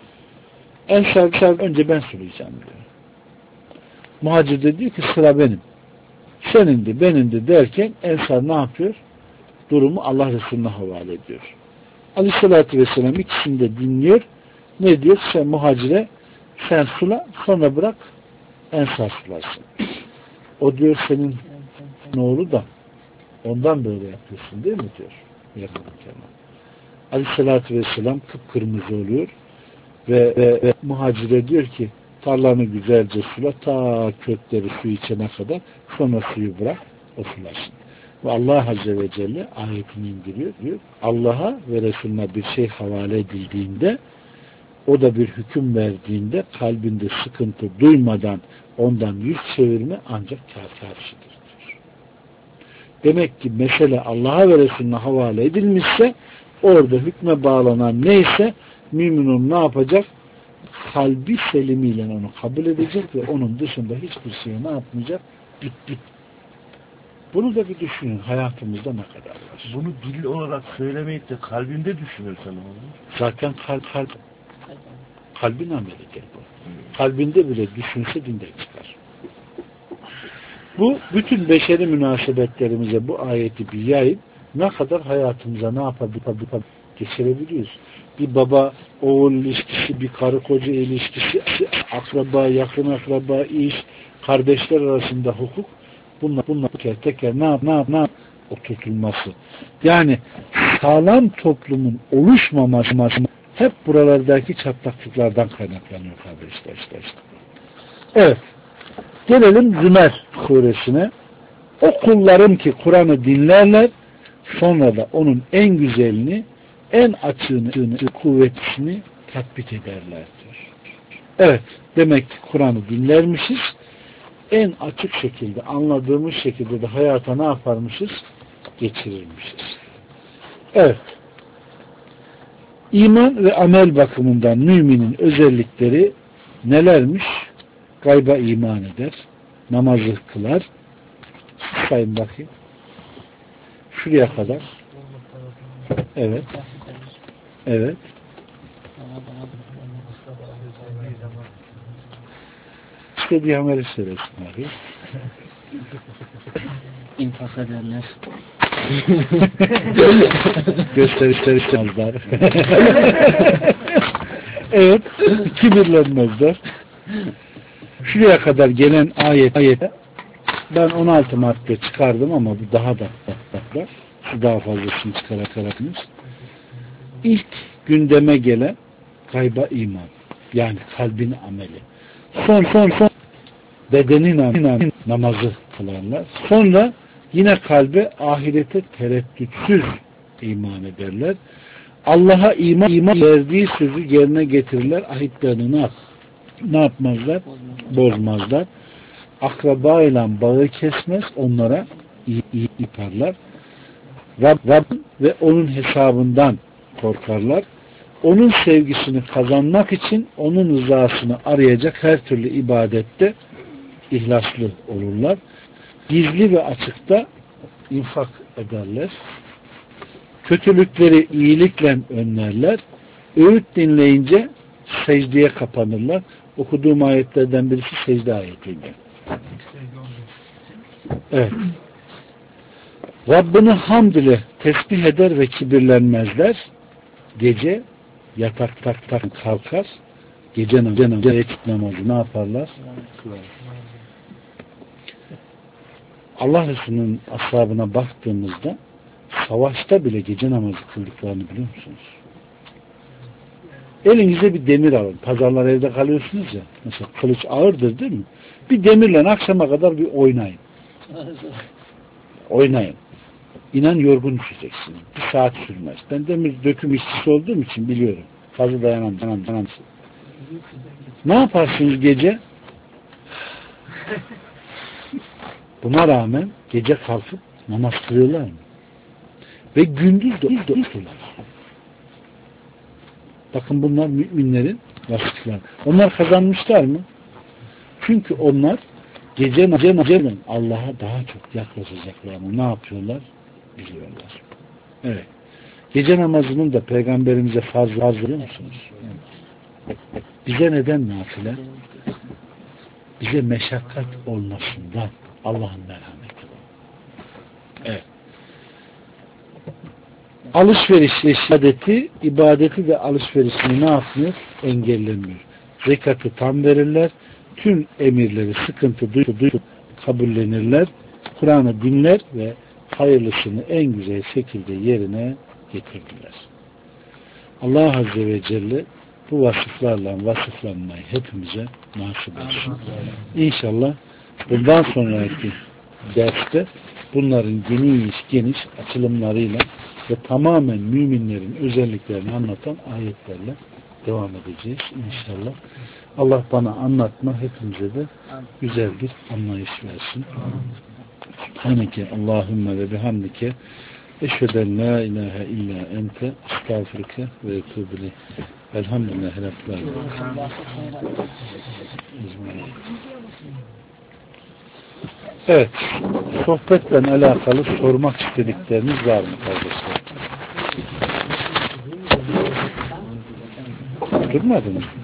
Ensar önce ben sulayacağım diyor. Muhacir de diyor ki sıra benim. Senindi, benindi derken Ensar ne yapıyor? Durumu Allah Resulüne havale ediyor. Aleyhissalatü Vesselam ikisini de dinliyor. Ne diyor? Sen muhacire sen sula, sonra bırak Ensar sularsın. O diyor senin oğlu da ondan böyle yapıyorsun değil mi diyor. Aleyhissalatü Vesselam kıpkırmızı oluyor ve muhacire diyor ki tarlanı güzelce sula ta kökleri su içene kadar, sonra suyu bırak o sulasın. Ve Allah Azze ve Celle ayetini indiriyor diyor. Allah'a ve Resulüne bir şey havale edildiğinde, o da bir hüküm verdiğinde kalbinde sıkıntı duymadan ondan yüz çevirme ancak karşıdır diyor. Demek ki mesele Allah'a ve Resulüne havale edilmişse orada hükme bağlanan neyse mümin ne yapacak? Kalbi selimiyle onu kabul edecek ve onun dışında hiçbir şeye ne yapmayacak? Git. Bunu da bir düşünün. Hayatımızda ne kadar var? Bunu dil olarak söylemeyip de kalbinde düşünürsen olur. Zaten kalbin amelidir bu. Kalbinde bile düşünse dinde çıkar. Bu bütün beşeri münasebetlerimize bu ayeti bir yayıp ne kadar hayatımıza ne yapabilir geçirebiliyoruz. Bir baba oğul ilişkisi, bir karı koca ilişkisi, akraba, yakın akraba, iş, kardeşler arasında hukuk, bunlar teker ne yap oturtulması. Yani sağlam toplumun oluşmaması hep buralardaki çatlaklıklardan kaynaklanıyor kardeşler. Evet. Gelelim Zümer suresine. O kullarım ki Kur'an'ı dinlerler, sonra da onun en güzelini, en açığını, kuvvetlisini tatbik ederler diyor. Evet, demek ki Kur'an'ı dinlermişiz, en açık şekilde, anladığımız şekilde de hayata ne yaparmışız? Geçirirmişiz. Evet. İman ve amel bakımından müminin özellikleri nelermiş? Gayba iman eder, namazı kılar. Sayın bakayım. Şuraya kadar. Evet. Evet. İstediği ameli söylesin abi. İnfak ederler. Gösterişler. Evet. Kibirlenmezler. Şuraya kadar gelen ayete ben 16 madde çıkardım ama bu daha da daha fazlasını çıkararakınız. İlk gündeme gelen gayba iman. Yani kalbin ameli. Son bedenin namazı kılarlar. Sonra yine kalbe ahirete tereddütsüz iman ederler. Allah'a iman verdiği sözü yerine getirirler. Ahitlerini ne yapmazlar? Bozmazlar. Akraba ile bağı kesmez. Onlara iyi yaparlar. Rab ve onun hesabından korkarlar. Onun sevgisini kazanmak için onun rızasını arayacak her türlü ibadette ihlaslı olurlar. Gizli ve açıkta infak ederler. Kötülükleri iyilikle önlerler. Öğüt dinleyince secdeye kapanırlar. Okuduğum ayetlerden birisi secde ayetiydi. Evet. Rabbini hamd ile tesbih eder ve kibirlenmezler. Gece yataktan kalkar. Gece namazı ne yaparlar? Allah Resulü'nün ashabına baktığımızda savaşta bile gece namazı kıldıklarını biliyor musunuz? Elinize bir demir alın. Pazarlar evde kalıyorsunuz ya. Mesela kılıç ağırdır değil mi? Bir demirle akşama kadar bir oynayın. Oynayın. İnan yorgun düşeceksiniz. Bir saat sürmez. Ben demir döküm işçisi olduğum için biliyorum. Fazla dayanamam. Ne yaparsınız gece? Buna rağmen gece kalkıp namaz kılıyorlar mı? Ve gündüz de uyuyorlar. Bakın bunlar müminlerin vasıfları. Onlar kazanmışlar mı? Çünkü onlar gece Allah'a daha çok yaklaşacaklarını ne yapıyorlar? Biliyorlar. Evet. Gece namazının da peygamberimize farz biliyor musunuz? Bize neden nafile? Bize meşakkat olmasından Allah'ın merhameti var. Evet. Alışveriş ibadeti ve alışverişini ne yapmıyor? Engellemiyor. Zekatı tam verirler. Tüm emirleri sıkıntı duyup kabullenirler. Kur'an'ı dinler ve hayırlısını en güzel şekilde yerine getirdiler. Allah Azze ve Celle bu vasıflarla vasıflanmayı hepimize nasip etsin. İnşallah bundan sonraki derste bunların geniş açılımlarıyla ve tamamen müminlerin özelliklerini anlatan ayetlerle devam edeceğiz inşallah. Allah bana anlatma hepimize de güzel bir anlayış versin. Subhaneke Allahümme ve bihamdike eşheden la ilahe illa ente estağfirüke ve etûbü elhamdülillahi rabbil alemin. Evet, sohbetle alakalı sormak istedikleriniz var mı kardeşler? Durmadınız mı?